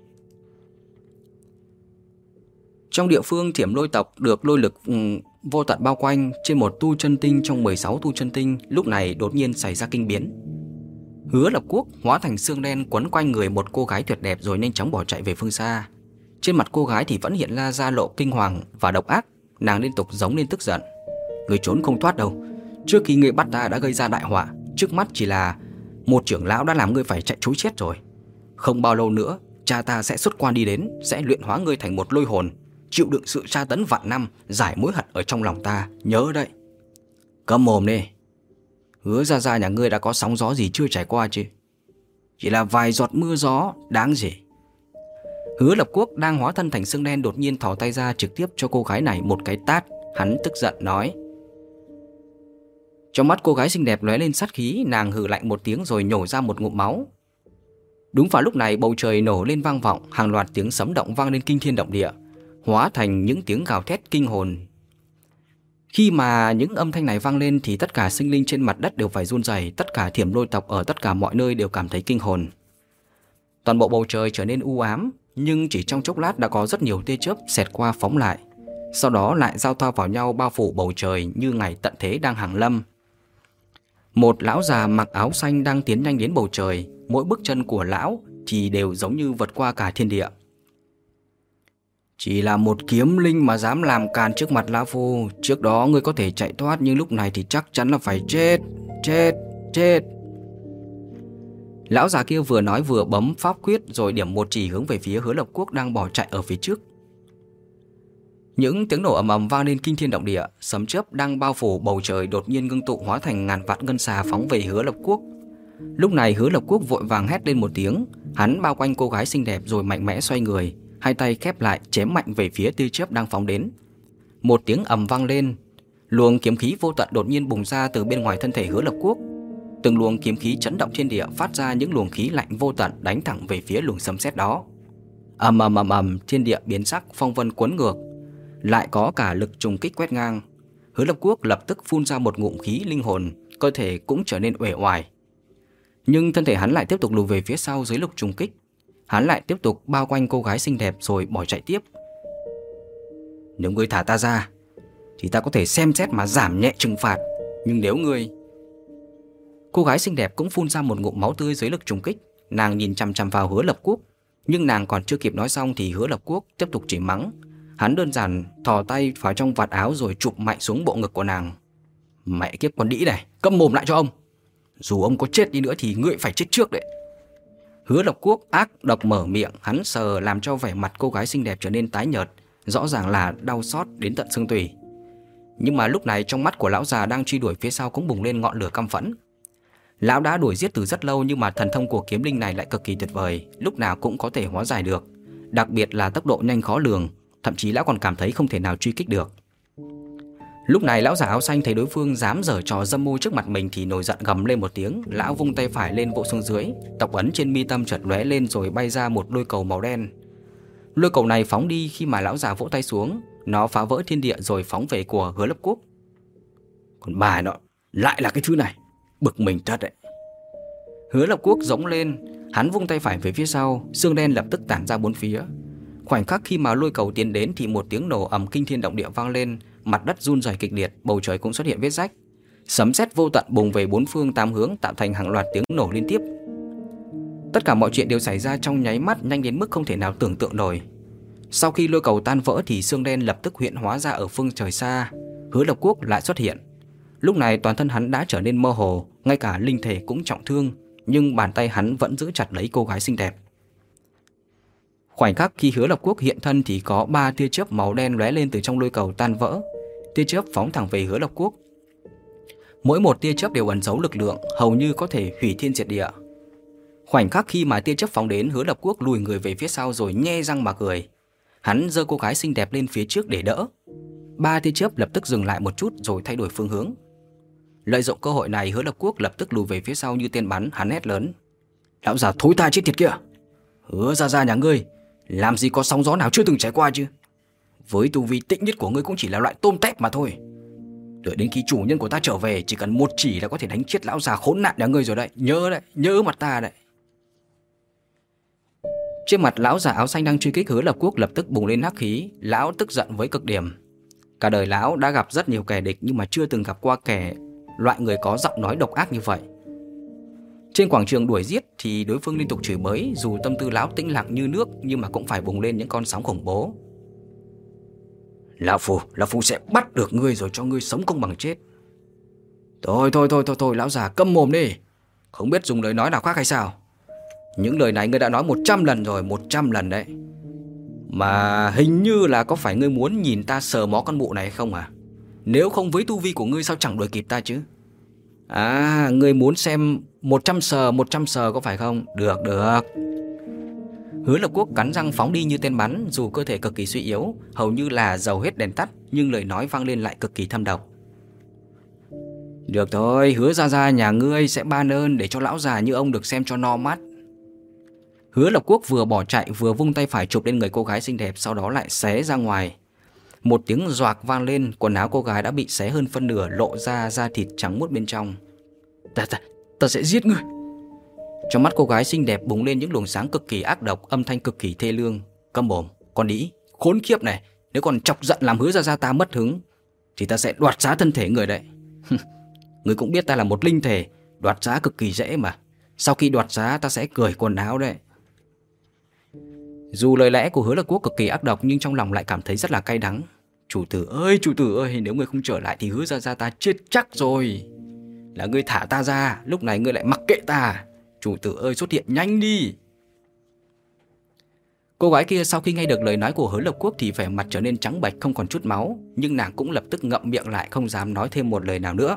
Trong địa phương Thiểm Lôi tộc được lôi lực um, vô tận bao quanh, trên một tu chân tinh trong mười sáu tu chân tinh lúc này đột nhiên xảy ra kinh biến. Hứa Lập Quốc hóa thành xương đen quấn quanh người một cô gái tuyệt đẹp rồi nhanh chóng bỏ chạy về phương xa. Trên mặt cô gái thì vẫn hiện ra ra lộ kinh hoàng và độc ác, nàng liên tục giống lên tức giận. Người trốn không thoát đâu, trước khi ngươi bắt ta đã gây ra đại họa, trước mắt chỉ là một trưởng lão đã làm ngươi phải chạy trối chết rồi. Không bao lâu nữa, cha ta sẽ xuất quan đi đến, sẽ luyện hóa ngươi thành một lôi hồn, chịu đựng sự tra tấn vạn năm, giải mối hận ở trong lòng ta, nhớ đấy. Câm mồm đi. Hứa ra ra nhà ngươi đã có sóng gió gì chưa trải qua chứ? Chỉ là vài giọt mưa gió, đáng gì. Hứa Lập Quốc đang hóa thân thành xương đen đột nhiên thò tay ra trực tiếp cho cô gái này một cái tát. Hắn tức giận nói. Trong mắt cô gái xinh đẹp lóe lên sát khí, nàng hừ lạnh một tiếng rồi nhổ ra một ngụm máu. Đúng vào lúc này bầu trời nổ lên vang vọng, hàng loạt tiếng sấm động vang lên kinh thiên động địa, hóa thành những tiếng gào thét kinh hồn. Khi mà những âm thanh này vang lên thì tất cả sinh linh trên mặt đất đều phải run rẩy, tất cả Thiểm Lôi tộc ở tất cả mọi nơi đều cảm thấy kinh hồn. Toàn bộ bầu trời trở nên u ám, nhưng chỉ trong chốc lát đã có rất nhiều tia chớp xẹt qua phóng lại, sau đó lại giao thoa vào nhau bao phủ bầu trời như ngày tận thế đang hàng lâm. Một lão già mặc áo xanh đang tiến nhanh đến bầu trời, mỗi bước chân của lão thì đều giống như vượt qua cả thiên địa. Chỉ là một kiếm linh mà dám làm càn trước mặt lão phu, trước đó ngươi có thể chạy thoát nhưng lúc này thì chắc chắn là phải chết, chết, chết. Lão già kia vừa nói vừa bấm pháp quyết rồi điểm một chỉ hướng về phía Hứa Lập Quốc đang bỏ chạy ở phía trước. Những tiếng nổ ầm ầm vang lên kinh thiên động địa, sấm chớp đang bao phủ bầu trời đột nhiên ngưng tụ hóa thành ngàn vạn ngân xà phóng về Hứa Lập Quốc. Lúc này Hứa Lập Quốc vội vàng hét lên một tiếng, hắn bao quanh cô gái xinh đẹp rồi mạnh mẽ xoay người, hai tay khép lại chém mạnh về phía tia chớp đang phóng đến. Một tiếng ầm vang lên, luồng kiếm khí vô tận đột nhiên bùng ra từ bên ngoài thân thể Hứa Lập Quốc. Từng luồng kiếm khí chấn động thiên địa, phát ra những luồng khí lạnh vô tận đánh thẳng về phía luồng sấm sét đó. Ầm ầm ầm ầm, thiên địa biến sắc, phong vân cuốn ngược, lại có cả lực trùng kích quét ngang. Hứa Lập Quốc lập tức phun ra một ngụm khí linh hồn, cơ thể cũng trở nên uể oải. Nhưng thân thể hắn lại tiếp tục lùi về phía sau dưới lực trùng kích. Hắn lại tiếp tục bao quanh cô gái xinh đẹp rồi bỏ chạy tiếp. Nếu ngươi thả ta ra thì ta có thể xem xét mà giảm nhẹ trừng phạt, nhưng nếu ngươi... Cô gái xinh đẹp cũng phun ra một ngụm máu tươi dưới lực trùng kích. Nàng nhìn chằm chằm vào Hứa Lập Quốc, nhưng nàng còn chưa kịp nói xong thì Hứa Lập Quốc tiếp tục chỉ mắng. Hắn đơn giản thò tay vào trong vạt áo rồi chụp mạnh xuống bộ ngực của nàng. Mẹ kiếp con đĩ này, câm mồm lại cho ông. Dù ông có chết đi nữa thì ngươi phải chết trước đấy. Hứa Lập Quốc ác độc mở miệng, hắn sờ làm cho vẻ mặt cô gái xinh đẹp trở nên tái nhợt, rõ ràng là đau xót đến tận xương tủy. Nhưng mà lúc này trong mắt của lão già đang truy đuổi phía sau cũng bùng lên ngọn lửa căm phẫn. Lão đã đuổi giết từ rất lâu nhưng mà thần thông của kiếm linh này lại cực kỳ tuyệt vời, lúc nào cũng có thể hóa giải được, đặc biệt là tốc độ nhanh khó lường, thậm chí lão còn cảm thấy không thể nào truy kích được. Lúc này lão giả áo xanh thấy đối phương dám giở trò dâm môi trước mặt mình thì nổi giận gầm lên một tiếng, lão vung tay phải lên vỗ xuống dưới, tộc ấn trên mi tâm chợt lóe lên rồi bay ra một lôi cầu màu đen. Lôi cầu này phóng đi khi mà lão già vỗ tay xuống, nó phá vỡ thiên địa rồi phóng về của Hứa Lập Quốc. Còn bà nó lại là cái thứ này, bực mình thật đấy. Hứa Lập Quốc giống lên, hắn vung tay phải về phía sau, xương đen lập tức tản ra bốn phía. Khoảnh khắc khi mà lôi cầu tiến đến thì một tiếng nổ ầm kinh thiên động địa vang lên, mặt đất run rẩy kịch liệt, bầu trời cũng xuất hiện vết rách. Sấm sét vô tận bùng về bốn phương tám hướng tạo thành hàng loạt tiếng nổ liên tiếp. Tất cả mọi chuyện đều xảy ra trong nháy mắt, nhanh đến mức không thể nào tưởng tượng nổi. Sau khi lôi cầu tan vỡ thì xương đen lập tức hiện hóa ra ở phương trời xa. Hứa Lập Quốc lại xuất hiện. Lúc này toàn thân hắn đã trở nên mơ hồ, ngay cả linh thể cũng trọng thương, nhưng bàn tay hắn vẫn giữ chặt lấy cô gái xinh đẹp. Khoảnh khắc khi Hứa Lập Quốc hiện thân thì có ba tia chớp màu đen lóe lên từ trong lôi cầu tan vỡ. Tia chớp phóng thẳng về Hứa Lập Quốc. Mỗi một tia chớp đều ẩn giấu lực lượng, hầu như có thể hủy thiên diệt địa. Khoảnh khắc khi mà tia chớp phóng đến, Hứa Lập Quốc lùi người về phía sau rồi nhe răng mà cười. Hắn giơ cô gái xinh đẹp lên phía trước để đỡ. Ba tia chớp lập tức dừng lại một chút rồi thay đổi phương hướng. Lợi dụng cơ hội này, Hứa Lập Quốc lập tức lùi về phía sau như tên bắn, hắn hét lớn: Lão già thối tha chết tiệt kia! Hứa ra ra nhà ngươi Làm gì có sóng gió nào chưa từng trải qua chứ. Với tu vi tịnh nhất của ngươi cũng chỉ là loại tôm tép mà thôi. Đợi đến khi chủ nhân của ta trở về, chỉ cần một chỉ là có thể đánh chết lão già khốn nạn nhà ngươi rồi đấy. Nhớ đấy, nhớ mặt ta đấy. Trên mặt lão già áo xanh đang truy kích Hứa Lập Quốc lập tức bùng lên hắc khí. Lão tức giận với cực điểm. Cả đời lão đã gặp rất nhiều kẻ địch, nhưng mà chưa từng gặp qua kẻ loại người có giọng nói độc ác như vậy. Trên quảng trường đuổi giết thì đối phương liên tục chửi bới, dù tâm tư lão tĩnh lặng như nước nhưng mà cũng phải bùng lên những con sóng khủng bố. Lão Phu, Lão Phu sẽ bắt được ngươi rồi cho ngươi sống không bằng chết. Thôi thôi thôi thôi thôi, lão già câm mồm đi. Không biết dùng lời nói nào khác hay sao? Những lời này ngươi đã nói một trăm lần rồi, một trăm lần đấy. Mà hình như là có phải ngươi muốn nhìn ta sờ mó con mụ này không à? Nếu không với tu vi của ngươi sao chẳng đuổi kịp ta chứ? À, ngươi muốn xem một trăm sờ, một trăm sờ có phải không? Được, được. Hứa Lập Quốc cắn răng phóng đi như tên bắn, dù cơ thể cực kỳ suy yếu, hầu như là dầu hết đèn tắt, nhưng lời nói vang lên lại cực kỳ thâm độc. Được thôi, Hứa gia gia nhà ngươi sẽ ban ơn để cho lão già như ông được xem cho no mắt. Hứa Lập Quốc vừa bỏ chạy vừa vung tay phải chụp lên người cô gái xinh đẹp, sau đó lại xé ra ngoài. Một tiếng doạc vang lên, quần áo cô gái đã bị xé hơn phân nửa, lộ ra da thịt trắng muốt bên trong. Ta, ta, ta sẽ giết ngươi. Trong mắt cô gái xinh đẹp bùng lên những luồng sáng cực kỳ ác độc, âm thanh cực kỳ thê lương. Câm mồm, con đĩ, khốn kiếp này, nếu còn chọc giận làm Hứa gia gia ta mất hứng thì ta sẽ đoạt xá thân thể người đấy. Người cũng biết ta là một linh thể, đoạt xá cực kỳ dễ mà. Sau khi đoạt xá ta sẽ cởi quần áo đấy. Dù lời lẽ của Hứa Lập Quốc cực kỳ ác độc nhưng trong lòng lại cảm thấy rất là cay đắng. Chủ tử ơi, chủ tử ơi, nếu ngươi không trở lại thì Hứa gia gia ta chết chắc rồi. Là ngươi thả ta ra, lúc này ngươi lại mặc kệ ta. Chủ tử ơi, xuất hiện nhanh đi. Cô gái kia sau khi nghe được lời nói của Hứa Lập Quốc thì vẻ mặt trở nên trắng bệch, không còn chút máu, nhưng nàng cũng lập tức ngậm miệng lại, không dám nói thêm một lời nào nữa.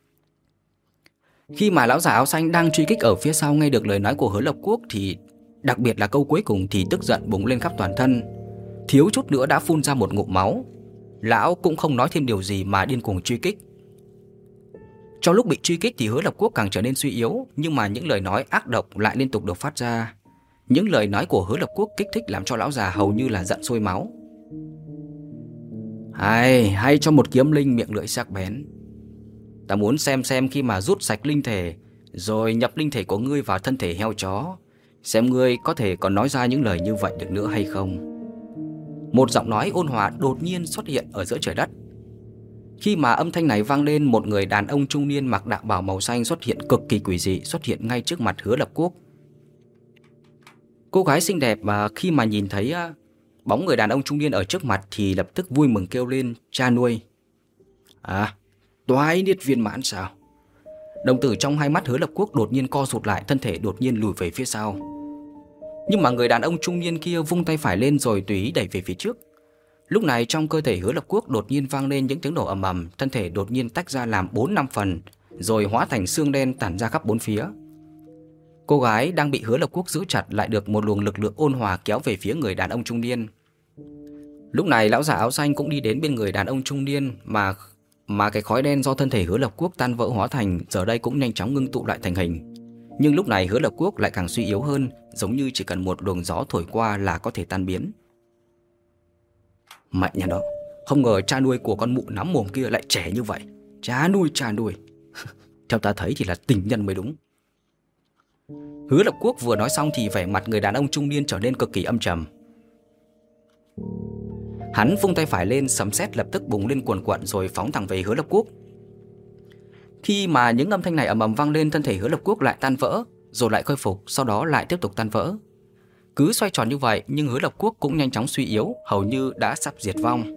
Khi mà lão già áo xanh đang truy kích ở phía sau nghe được lời nói của Hứa Lập Quốc thì đặc biệt là câu cuối cùng thì tức giận bùng lên khắp toàn thân, thiếu chút nữa đã phun ra một ngụm máu. Lão cũng không nói thêm điều gì mà điên cuồng truy kích. Trong lúc bị truy kích thì Hứa Lập Quốc càng trở nên suy yếu, nhưng mà những lời nói ác độc lại liên tục được phát ra. Những lời nói của Hứa Lập Quốc kích thích làm cho lão già hầu như là giận sôi máu. Hay, hay cho một kiếm linh miệng lưỡi sắc bén. Ta muốn xem xem khi mà rút sạch linh thể rồi nhập linh thể của ngươi vào thân thể heo chó, xem ngươi có thể còn nói ra những lời như vậy được nữa hay không. Một giọng nói ôn hòa đột nhiên xuất hiện ở giữa trời đất. Khi mà âm thanh này vang lên, một người đàn ông trung niên mặc đạo bào màu xanh xuất hiện cực kỳ quỷ dị, xuất hiện ngay trước mặt Hứa Lập Quốc. Cô gái xinh đẹp mà khi mà nhìn thấy bóng người đàn ông trung niên ở trước mặt thì lập tức vui mừng kêu lên, cha nuôi. À, toái niết viên mãn sao? Đồng tử trong hai mắt Hứa Lập Quốc đột nhiên co rụt lại, thân thể đột nhiên lùi về phía sau. Nhưng mà người đàn ông trung niên kia vung tay phải lên rồi tùy ý đẩy về phía trước. Lúc này trong cơ thể Hứa Lập Quốc đột nhiên vang lên những tiếng nổ ầm ầm, thân thể đột nhiên tách ra làm bốn năm phần, rồi hóa thành xương đen tản ra khắp bốn phía. Cô gái đang bị Hứa Lập Quốc giữ chặt lại được một luồng lực lượng ôn hòa kéo về phía người đàn ông trung niên. Lúc này lão già áo xanh cũng đi đến bên người đàn ông trung niên, mà mà cái khói đen do thân thể Hứa Lập Quốc tan vỡ hóa thành giờ đây cũng nhanh chóng ngưng tụ lại thành hình. Nhưng lúc này Hứa Lập Quốc lại càng suy yếu hơn, giống như chỉ cần một luồng gió thổi qua là có thể tan biến. Mạnh nhà đó, không ngờ cha nuôi của con mụ nắm mồm kia lại trẻ như vậy. Cha nuôi, cha nuôi. Theo ta thấy thì là tình nhân mới đúng. Hứa Lập Quốc vừa nói xong thì vẻ mặt người đàn ông trung niên trở nên cực kỳ âm trầm. Hắn vung tay phải lên, sấm sét lập tức bùng lên cuồn cuộn rồi phóng thẳng về Hứa Lập Quốc. Khi mà những âm thanh này ầm ầm vang lên, thân thể Hứa Lập Quốc lại tan vỡ, rồi lại khôi phục, sau đó lại tiếp tục tan vỡ. Cứ xoay tròn như vậy nhưng Hứa Lập Quốc cũng nhanh chóng suy yếu, hầu như đã sắp diệt vong.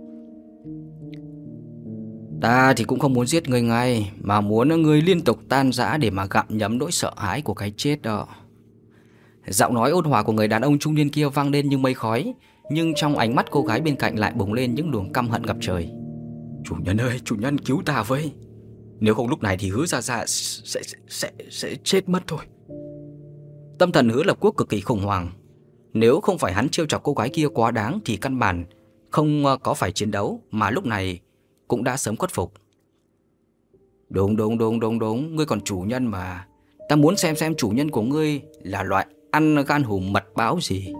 Ta thì cũng không muốn giết ngươi ngay, mà muốn ngươi liên tục tan rã để mà gặm nhấm nỗi sợ hãi của cái chết đó. Giọng nói ôn hòa của người đàn ông trung niên kia vang lên như mây khói, nhưng trong ánh mắt cô gái bên cạnh lại bùng lên những luồng căm hận ngập trời. Chủ nhân ơi, chủ nhân cứu ta với. Nếu không lúc này thì Hứa gia gia sẽ, sẽ, sẽ, sẽ chết mất thôi. Tâm thần Hứa Lập Quốc cực kỳ khủng hoảng. Nếu không phải hắn trêu chọc cô gái kia quá đáng thì căn bản không có phải chiến đấu, mà lúc này cũng đã sớm khuất phục. Đúng đúng đúng đúng đúng, ngươi còn chủ nhân mà. Ta muốn xem xem chủ nhân của ngươi là loại ăn gan hùm mật báo gì.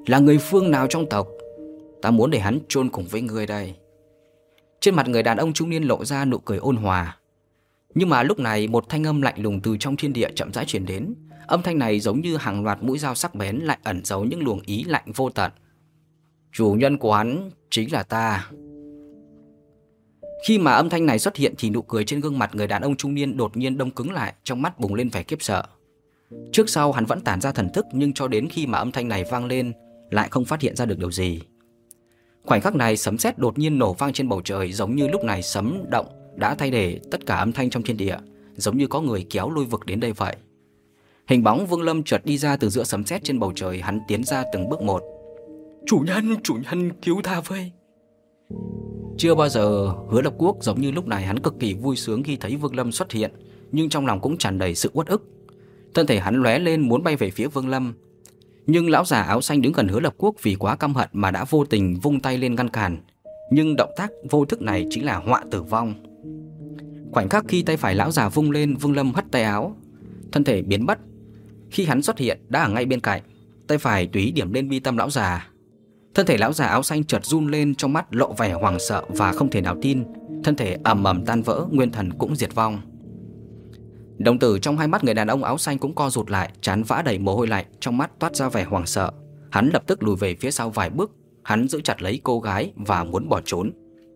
Là người phương nào trong tộc? Ta muốn để hắn chôn cùng với ngươi đây. Trên mặt người đàn ông trung niên lộ ra nụ cười ôn hòa. Nhưng mà lúc này một thanh âm lạnh lùng từ trong thiên địa chậm rãi truyền đến. Âm thanh này giống như hàng loạt mũi dao sắc bén lại ẩn giấu những luồng ý lạnh vô tận. Chủ nhân của hắn chính là ta. Khi mà âm thanh này xuất hiện thì nụ cười trên gương mặt người đàn ông trung niên đột nhiên đông cứng lại, trong mắt bùng lên vẻ khiếp sợ. Trước sau hắn vẫn tản ra thần thức, nhưng cho đến khi mà âm thanh này vang lên lại không phát hiện ra được điều gì. Khoảnh khắc này sấm sét đột nhiên nổ vang trên bầu trời, giống như lúc này sấm động đã thay để tất cả âm thanh trong thiên địa, giống như có người kéo lôi vực đến đây vậy. Hình bóng Vương Lâm chợt đi ra từ giữa sấm sét trên bầu trời, hắn tiến ra từng bước một. Chủ nhân, chủ nhân cứu ta với. Chưa bao giờ Hứa Lập Quốc giống như lúc này, hắn cực kỳ vui sướng khi thấy Vương Lâm xuất hiện, nhưng trong lòng cũng tràn đầy sự uất ức. Thân thể hắn lóe lên muốn bay về phía Vương Lâm, nhưng lão già áo xanh đứng gần Hứa Lập Quốc vì quá căm hận mà đã vô tình vung tay lên ngăn cản. Nhưng động tác vô thức này chính là họa tử vong. Khoảnh khắc khi tay phải lão già vung lên, Vương Lâm hất tay áo, thân thể biến mất. Khi hắn xuất hiện đã ở ngay bên cạnh, tay phải tùy ý điểm lên mi tâm lão già. Thân thể lão già áo xanh chợt run lên, trong mắt lộ vẻ hoảng sợ và không thể nào tin. Thân thể ầm ầm tan vỡ, nguyên thần cũng diệt vong. Đồng tử trong hai mắt người đàn ông áo xanh cũng co rụt lại, trán vã đầy mồ hôi lạnh, trong mắt toát ra vẻ hoảng sợ. Hắn lập tức lùi về phía sau vài bước, hắn giữ chặt lấy cô gái và muốn bỏ trốn.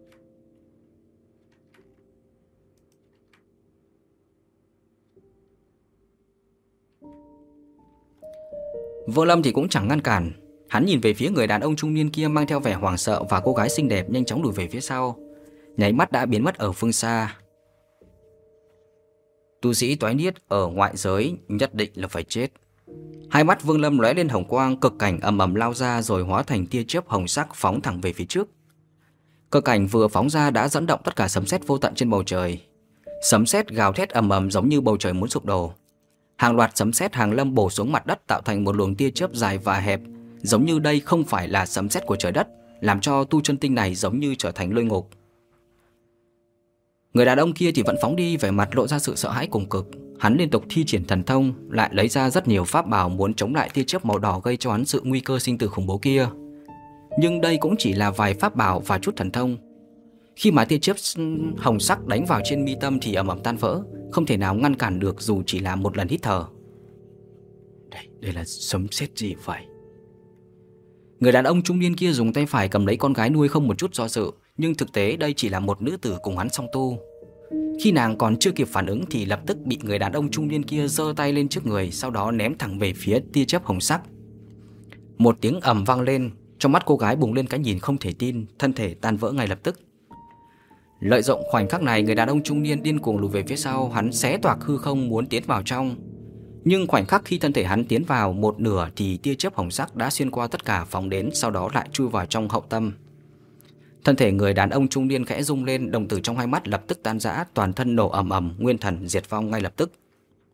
Vương Lâm thì cũng chẳng ngăn cản. Hắn nhìn về phía người đàn ông trung niên kia mang theo vẻ hoảng sợ và cô gái xinh đẹp nhanh chóng lùi về phía sau, nháy mắt đã biến mất ở phương xa. Tu sĩ toái niết ở ngoại giới nhất định là phải chết. Hai mắt Vương Lâm lóe lên hồng quang, cực cảnh ầm ầm lao ra rồi hóa thành tia chớp hồng sắc phóng thẳng về phía trước. Cực cảnh vừa phóng ra đã dẫn động tất cả sấm sét vô tận trên bầu trời. Sấm sét gào thét ầm ầm giống như bầu trời muốn sụp đổ. Hàng loạt sấm sét hàng lâm bổ xuống mặt đất tạo thành một luồng tia chớp dài và hẹp, giống như đây không phải là sấm sét của trời đất, làm cho tu chân tinh này giống như trở thành lôi ngục. Người đàn ông kia thì vẫn phóng đi, vẻ mặt lộ ra sự sợ hãi cùng cực. Hắn liên tục thi triển thần thông, lại lấy ra rất nhiều pháp bảo muốn chống lại tia chớp màu đỏ gây cho hắn sự nguy cơ sinh tử khủng bố kia. Nhưng đây cũng chỉ là vài pháp bảo và chút thần thông. Khi mà tia chớp hồng sắc đánh vào trên mi tâm thì ầm ầm tan vỡ, không thể nào ngăn cản được dù chỉ là một lần hít thở. Đây, đây là sấm sét gì vậy? Người đàn ông trung niên kia dùng tay phải cầm lấy con gái nuôi không một chút do dự, nhưng thực tế đây chỉ là một nữ tử cùng hắn song tu. Khi nàng còn chưa kịp phản ứng thì lập tức bị người đàn ông trung niên kia giơ tay lên trước người, sau đó ném thẳng về phía tia chớp hồng sắc. Một tiếng ầm vang lên, trong mắt cô gái bùng lên cái nhìn không thể tin, thân thể tan vỡ ngay lập tức. Lợi dụng khoảnh khắc này, người đàn ông trung niên điên cuồng lùi về phía sau, hắn xé toạc hư không muốn tiến vào trong. Nhưng khoảnh khắc khi thân thể hắn tiến vào một nửa thì tia chớp hồng sắc đã xuyên qua tất cả phóng đến, sau đó lại chui vào trong hậu tâm. Thân thể người đàn ông trung niên khẽ rung lên, đồng tử trong hai mắt lập tức tan rã, toàn thân nổ ầm ầm, nguyên thần diệt vong ngay lập tức.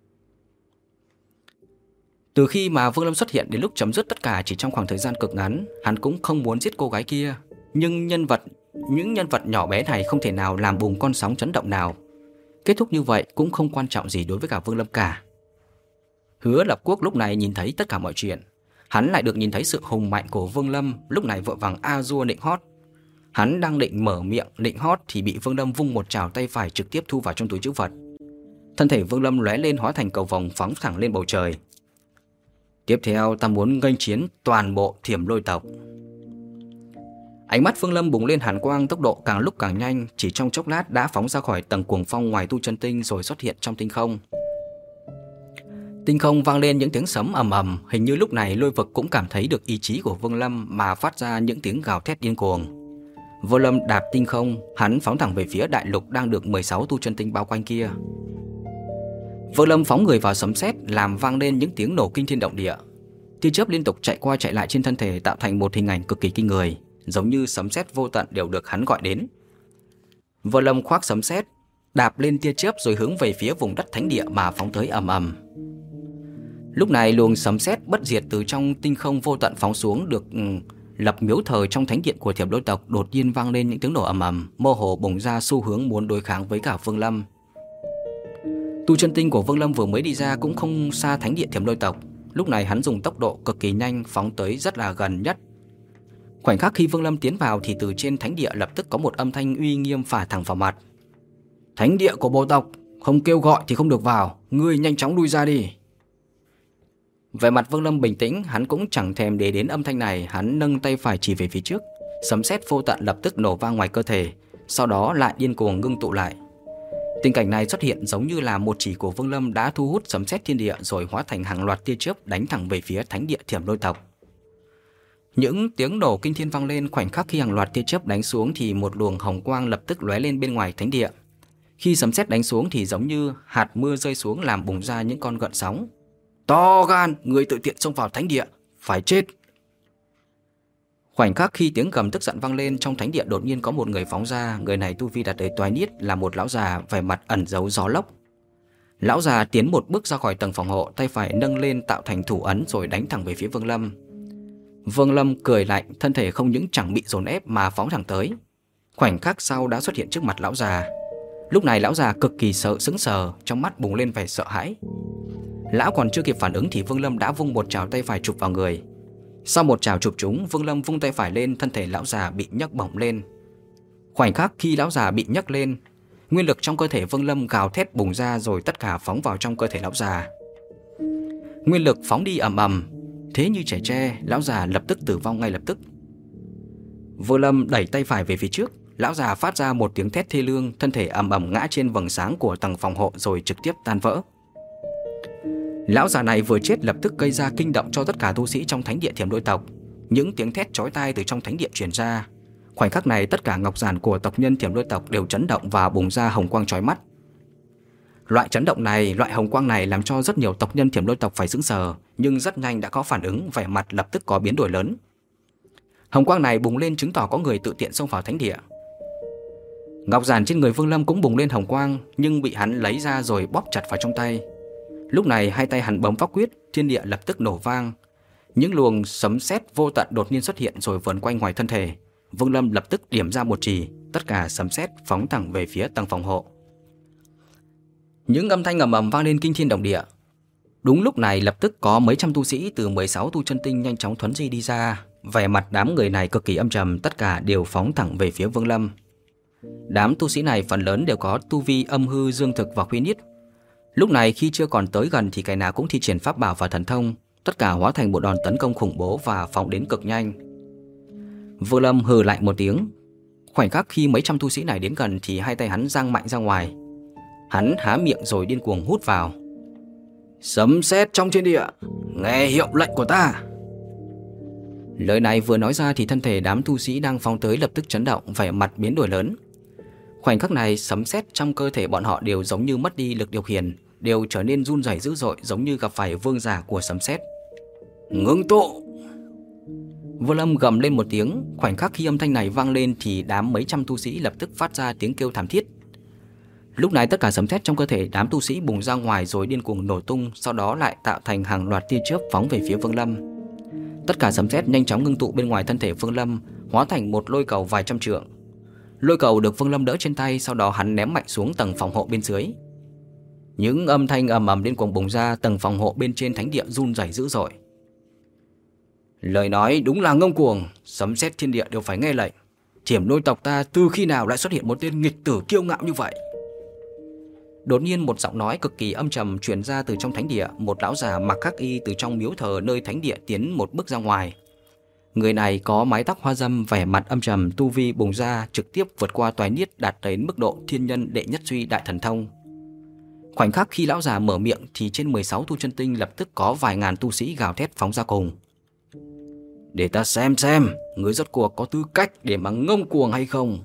Từ khi mà Vương Lâm xuất hiện đến lúc chấm dứt tất cả chỉ trong khoảng thời gian cực ngắn, hắn cũng không muốn giết cô gái kia, nhưng nhân vật những nhân vật nhỏ bé này không thể nào làm bùng con sóng chấn động nào. Kết thúc như vậy cũng không quan trọng gì đối với cả Vương Lâm cả. Hứa Lập Quốc lúc này nhìn thấy tất cả mọi chuyện, hắn lại được nhìn thấy sự hùng mạnh của Vương Lâm, lúc này vội vàng a dua nịnh hót. Hắn đang định mở miệng nịnh hót thì bị Vương Lâm vung một trảo tay phải trực tiếp thu vào trong túi trữ vật. Thân thể Vương Lâm lóe lên hóa thành cầu vồng phóng thẳng lên bầu trời. Tiếp theo ta muốn nghênh chiến toàn bộ Thiểm Lôi tộc. Ánh mắt Vương Lâm bùng lên hàn quang, tốc độ càng lúc càng nhanh, chỉ trong chốc lát đã phóng ra khỏi tầng cuồng phong ngoài tu chân tinh rồi xuất hiện trong tinh không. Tinh không vang lên những tiếng sấm ầm ầm, hình như lúc này lôi vực cũng cảm thấy được ý chí của Vương Lâm mà phát ra những tiếng gào thét điên cuồng. Vương Lâm đạp tinh không, hắn phóng thẳng về phía đại lục đang được mười sáu tu chân tinh bao quanh kia. Vương Lâm phóng người vào sấm sét, làm vang lên những tiếng nổ kinh thiên động địa. Tia chớp liên tục chạy qua chạy lại trên thân thể tạo thành một hình ảnh cực kỳ kinh người, giống như sấm sét vô tận đều được hắn gọi đến. Vương Lâm khoác sấm sét, đạp lên tia chớp rồi hướng về phía vùng đất thánh địa mà phóng tới ầm ầm. Lúc này luồng sấm sét bất diệt từ trong tinh không vô tận phóng xuống, được lập miếu thờ trong thánh điện của Thiểm Lôi tộc đột nhiên vang lên những tiếng nổ ầm ầm, mơ hồ bùng ra xu hướng muốn đối kháng với cả Vương Lâm. Tu chân tinh của Vương Lâm vừa mới đi ra cũng không xa thánh điện Thiểm Lôi tộc. Lúc này hắn dùng tốc độ cực kỳ nhanh phóng tới rất là gần nhất. Khoảnh khắc khi Vương Lâm tiến vào thì từ trên thánh địa lập tức có một âm thanh uy nghiêm phả thẳng vào mặt. Thánh địa của bộ tộc, không kêu gọi thì không được vào, ngươi nhanh chóng lui ra đi. Về mặt Vương Lâm bình tĩnh, hắn cũng chẳng thèm để đến âm thanh này. Hắn nâng tay phải chỉ về phía trước, sấm sét vô tận lập tức nổ vang ngoài cơ thể, sau đó lại điên cuồng ngưng tụ lại. Tình cảnh này xuất hiện giống như là một chỉ của Vương Lâm đã thu hút sấm sét thiên địa rồi hóa thành hàng loạt tia chớp đánh thẳng về phía thánh địa Thiểm Lôi tộc. Những tiếng nổ kinh thiên vang lên. Khoảnh khắc khi hàng loạt tia chớp đánh xuống thì một luồng hồng quang lập tức lóe lên bên ngoài thánh địa. Khi sấm sét đánh xuống thì giống như hạt mưa rơi xuống làm bùng ra những con gợn sóng. To gan, người tự tiện xông vào thánh địa, phải chết. Khoảnh khắc khi tiếng gầm tức giận vang lên, trong thánh địa đột nhiên có một người phóng ra. Người này tu vi đạt tới toái niết, là một lão già vẻ mặt ẩn giấu gió lốc. Lão già tiến một bước ra khỏi tầng phòng hộ, tay phải nâng lên tạo thành thủ ấn rồi đánh thẳng về phía Vương Lâm. Vương Lâm cười lạnh, thân thể không những chẳng bị dồn ép mà phóng thẳng tới. Khoảnh khắc sau đã xuất hiện trước mặt lão già. Lúc này lão già cực kỳ sợ sững sờ, trong mắt bùng lên vẻ sợ hãi. Lão còn chưa kịp phản ứng thì Vương Lâm đã vung một trảo tay phải chụp vào người. Sau một trảo chụp trúng, Vương Lâm vung tay phải lên, thân thể lão già bị nhấc bổng lên. Khoảnh khắc khi lão già bị nhấc lên, nguyên lực trong cơ thể Vương Lâm gào thét bùng ra rồi tất cả phóng vào trong cơ thể lão già. Nguyên lực phóng đi ầm ầm, thế như trẻ tre, lão già lập tức tử vong ngay lập tức. Vương Lâm đẩy tay phải về phía trước, lão già phát ra một tiếng thét thê lương, thân thể ầm ầm ngã trên vầng sáng của tầng phòng hộ rồi trực tiếp tan vỡ. Lão già này vừa chết lập tức gây ra kinh động cho tất cả tu sĩ trong thánh địa Thiểm Lôi tộc. Những tiếng thét chói tai từ trong thánh địa truyền ra. Khoảnh khắc này tất cả ngọc giản của tộc nhân Thiểm Lôi tộc đều chấn động và bùng ra hồng quang chói mắt. Loại chấn động này, loại hồng quang này làm cho rất nhiều tộc nhân Thiểm Lôi tộc phải sững sờ, nhưng rất nhanh đã có phản ứng, vẻ mặt lập tức có biến đổi lớn. Hồng quang này bùng lên chứng tỏ có người tự tiện xông vào thánh địa. Ngọc giản trên người Vương Lâm cũng bùng lên hồng quang, nhưng bị hắn lấy ra rồi bóp chặt vào trong tay. Lúc này hai tay hắn bấm pháp quyết, thiên địa lập tức nổ vang. Những luồng sấm sét vô tận đột nhiên xuất hiện rồi vờn quanh ngoài thân thể. Vương Lâm lập tức điểm ra một chì, tất cả sấm sét phóng thẳng về phía tầng phòng hộ. Những âm thanh ầm ầm vang lên kinh thiên động địa. Đúng lúc này lập tức có mấy trăm tu sĩ từ mười sáu tu chân tinh nhanh chóng thuấn di đi ra. Vẻ mặt đám người này cực kỳ âm trầm, tất cả đều phóng thẳng về phía Vương Lâm. Đám tu sĩ này phần lớn đều có tu vi âm hư, dương thực và huy niết. Lúc này khi chưa còn tới gần thì cái nào cũng thi triển pháp bảo và thần thông, tất cả hóa thành một đòn tấn công khủng bố và phóng đến cực nhanh. Vương Lâm hừ lạnh một tiếng. Khoảnh khắc khi mấy trăm tu sĩ này đến gần thì hai tay hắn giang mạnh ra ngoài. Hắn há miệng rồi điên cuồng hút vào. Sấm sét trong thiên địa, nghe hiệu lệnh của ta. Lời này vừa nói ra thì thân thể đám tu sĩ đang phóng tới lập tức chấn động, vẻ mặt biến đổi lớn. Khoảnh khắc này sấm sét trong cơ thể bọn họ đều giống như mất đi lực điều khiển, đều trở nên run rẩy dữ dội, giống như gặp phải vương giả của sấm sét. Ngưng tụ! Vương Lâm gầm lên một tiếng. Khoảnh khắc khi âm thanh này vang lên thì đám mấy trăm tu sĩ lập tức phát ra tiếng kêu thảm thiết. Lúc này tất cả sấm sét trong cơ thể đám tu sĩ bùng ra ngoài rồi điên cuồng nổ tung, sau đó lại tạo thành hàng loạt tia chớp phóng về phía Vương Lâm. Tất cả sấm sét nhanh chóng ngưng tụ bên ngoài thân thể Vương Lâm, hóa thành một lôi cầu vài trăm trượng. Lôi cầu được Vương Lâm đỡ trên tay, sau đó hắn ném mạnh xuống tầng phòng hộ bên dưới. Những âm thanh ầm ầm điên cuồng bùng ra, tầng phòng hộ bên trên thánh địa run rẩy dữ dội. Lời nói đúng là ngông cuồng, sấm sét thiên địa đều phải nghe lệnh. Thiểm Lôi tộc ta từ khi nào lại xuất hiện một tên nghịch tử kiêu ngạo như vậy? Đột nhiên một giọng nói cực kỳ âm trầm truyền ra từ trong thánh địa. Một lão già mặc khắc y từ trong miếu thờ nơi thánh địa tiến một bước ra ngoài. Người này có mái tóc hoa dâm, vẻ mặt âm trầm, tu vi bùng ra trực tiếp vượt qua toái niết, đạt đến mức độ thiên nhân đệ nhất duy đại thần thông. Khoảnh khắc khi lão già mở miệng thì trên mười sáu tu chân tinh lập tức có vài ngàn tu sĩ gào thét phóng ra cùng. Để ta xem xem người rốt cuộc có tư cách để mà ngông cuồng hay không.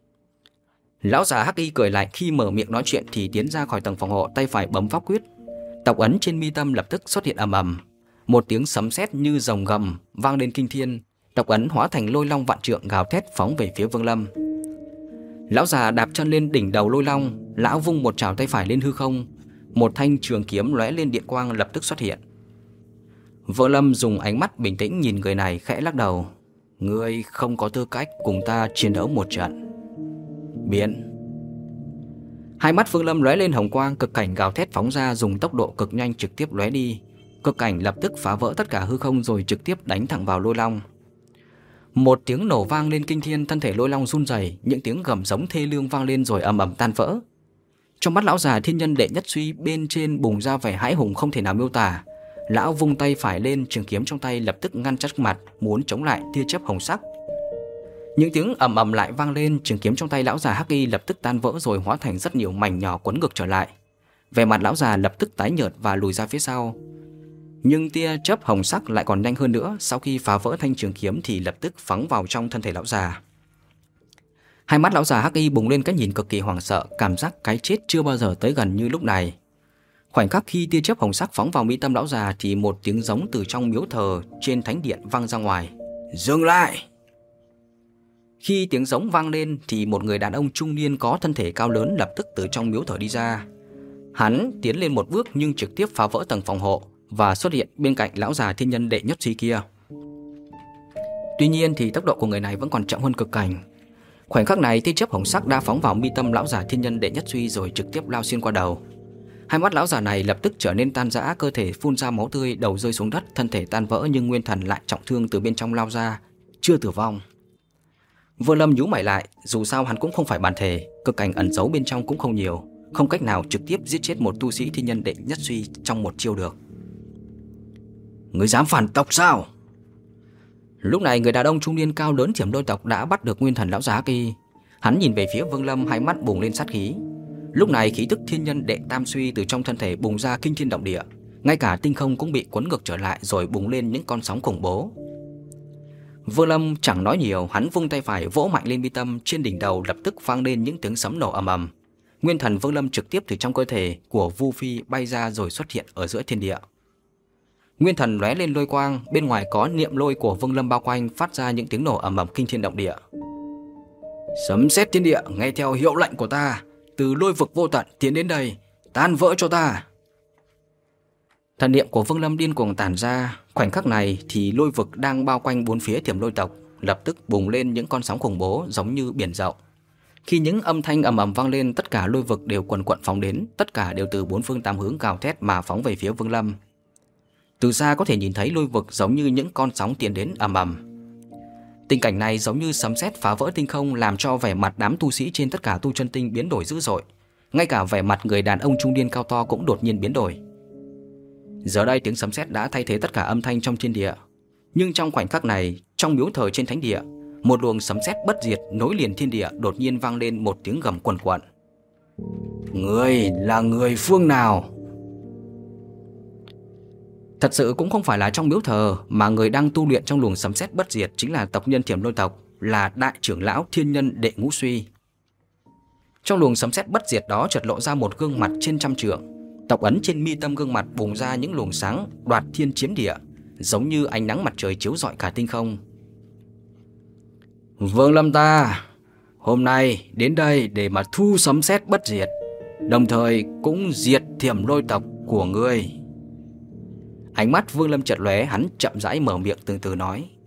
Lão già hắc y cười lạnh, khi mở miệng nói chuyện thì tiến ra khỏi tầng phòng hộ, tay phải bấm pháp quyết. Tộc ấn trên mi tâm lập tức xuất hiện ầm ầm. Một tiếng sấm sét như rồng gầm vang lên kinh thiên. Tộc ấn hóa thành lôi long vạn trượng gào thét phóng về phía Vương Lâm. Lão già đạp chân lên đỉnh đầu lôi long, lão vung một trảo tay phải lên hư không. Một thanh trường kiếm lóe lên điện quang lập tức xuất hiện. Vương Lâm dùng ánh mắt bình tĩnh nhìn người này, khẽ lắc đầu. Ngươi không có tư cách cùng ta chiến đấu một trận. Biến. Hai mắt Vương Lâm lóe lên hồng quang, cực cảnh gào thét phóng ra, dùng tốc độ cực nhanh trực tiếp lóe đi. Cực cảnh lập tức phá vỡ tất cả hư không rồi trực tiếp đánh thẳng vào Lôi Long. Một tiếng nổ vang lên kinh thiên, thân thể Lôi Long run rẩy, những tiếng gầm giống thê lương vang lên rồi ầm ầm tan vỡ. Trong mắt lão già thiên nhân đệ nhất suy bên trên bùng ra vẻ hãi hùng không thể nào miêu tả. Lão vung tay phải lên, trường kiếm trong tay lập tức ngăn chắn mặt, muốn chống lại tia chớp hồng sắc. Những tiếng ầm ầm lại vang lên, trường kiếm trong tay lão già hắc y lập tức tan vỡ rồi hóa thành rất nhiều mảnh nhỏ quấn ngược trở lại. Vẻ mặt lão già lập tức tái nhợt và lùi ra phía sau. Nhưng tia chớp hồng sắc lại còn nhanh hơn nữa, sau khi phá vỡ thanh trường kiếm thì lập tức phóng vào trong thân thể lão già. Hai mắt lão già hắc y bùng lên cái nhìn cực kỳ hoảng sợ, cảm giác cái chết chưa bao giờ tới gần như lúc này. Khoảnh khắc khi tia chớp hồng sắc phóng vào mi tâm lão già thì một tiếng giống từ trong miếu thờ trên thánh điện vang ra ngoài. Dừng lại! Khi tiếng giống vang lên thì một người đàn ông trung niên có thân thể cao lớn lập tức từ trong miếu thờ đi ra. Hắn tiến lên một bước nhưng trực tiếp phá vỡ tầng phòng hộ và xuất hiện bên cạnh lão già thiên nhân đệ nhất suy kia. Tuy nhiên thì tốc độ của người này vẫn còn chậm hơn cực cảnh. Khoảnh khắc này tia chớp hồng sắc đã phóng vào mi tâm lão già thiên nhân đệ nhất suy rồi trực tiếp lao xuyên qua đầu. Hai mắt lão già này lập tức trở nên tan rã, cơ thể phun ra máu tươi, đầu rơi xuống đất, thân thể tan vỡ nhưng nguyên thần lại trọng thương từ bên trong lao ra, chưa tử vong. Vương Lâm nhíu mày lại, dù sao hắn cũng không phải bản thể, cực cảnh ẩn giấu bên trong cũng không nhiều, không cách nào trực tiếp giết chết một tu sĩ thiên nhân đệ nhất suy trong một chiêu được. Người dám phản tộc sao? Lúc này người đàn ông trung niên cao lớn Thiểm Lôi tộc đã bắt được nguyên thần lão già kia. Hắn nhìn về phía Vương Lâm, hai mắt bùng lên sát khí. Lúc này khí tức thiên nhân đệ tam suy từ trong thân thể bùng ra kinh thiên động địa, ngay cả tinh không cũng bị cuốn ngược trở lại rồi bùng lên những con sóng khủng bố. Vương Lâm chẳng nói nhiều, hắn vung tay phải vỗ mạnh lên mi tâm, trên đỉnh đầu lập tức vang lên những tiếng sấm nổ ầm ầm. Nguyên thần Vương Lâm trực tiếp từ trong cơ thể của Vu Phi bay ra rồi xuất hiện ở giữa thiên địa. Nguyên thần lóe lên lôi quang, bên ngoài có niệm lôi của Vương Lâm bao quanh, phát ra những tiếng nổ ầm ầm kinh thiên động địa. Sấm sét thiên địa, nghe theo hiệu lệnh của ta, từ lôi vực vô tận tiến đến đây, tan vỡ cho ta. Thần niệm của Vương Lâm điên cuồng tản ra, khoảnh khắc này thì lôi vực đang bao quanh bốn phía Thiểm Lôi tộc lập tức bùng lên những con sóng khủng bố giống như biển rộng. Khi những âm thanh ầm ầm vang lên, tất cả lôi vực đều quần quận phóng đến, tất cả đều từ bốn phương tám hướng gào thét mà phóng về phía Vương Lâm. Từ xa có thể nhìn thấy lôi vực giống như những con sóng tiến đến ầm ầm. Tình cảnh này giống như sấm sét phá vỡ tinh không, làm cho vẻ mặt đám tu sĩ trên tất cả tu chân tinh biến đổi dữ dội. Ngay cả vẻ mặt người đàn ông trung niên cao to cũng đột nhiên biến đổi. Giờ đây tiếng sấm sét đã thay thế tất cả âm thanh trong thiên địa. Nhưng trong khoảnh khắc này, trong miếu thờ trên thánh địa, một luồng sấm sét bất diệt nối liền thiên địa đột nhiên vang lên một tiếng gầm quần quận. Người là người phương nào? Thật sự cũng không phải là trong miếu thờ, mà người đang tu luyện trong luồng sấm sét bất diệt chính là tộc nhân Thiểm Lôi tộc, là đại trưởng lão thiên nhân đệ ngũ suy. Trong luồng sấm sét bất diệt đó chợt lộ ra một gương mặt trên trăm trượng, tộc ấn trên mi tâm gương mặt bùng ra những luồng sáng đoạt thiên chiếm địa, giống như ánh nắng mặt trời chiếu rọi cả tinh không. Vương Lâm ta hôm nay đến đây để mà thu sấm sét bất diệt, đồng thời cũng diệt Thiểm Lôi tộc của ngươi. Ánh mắt Vương Lâm chợt lóe, hắn chậm rãi mở miệng từ từ nói.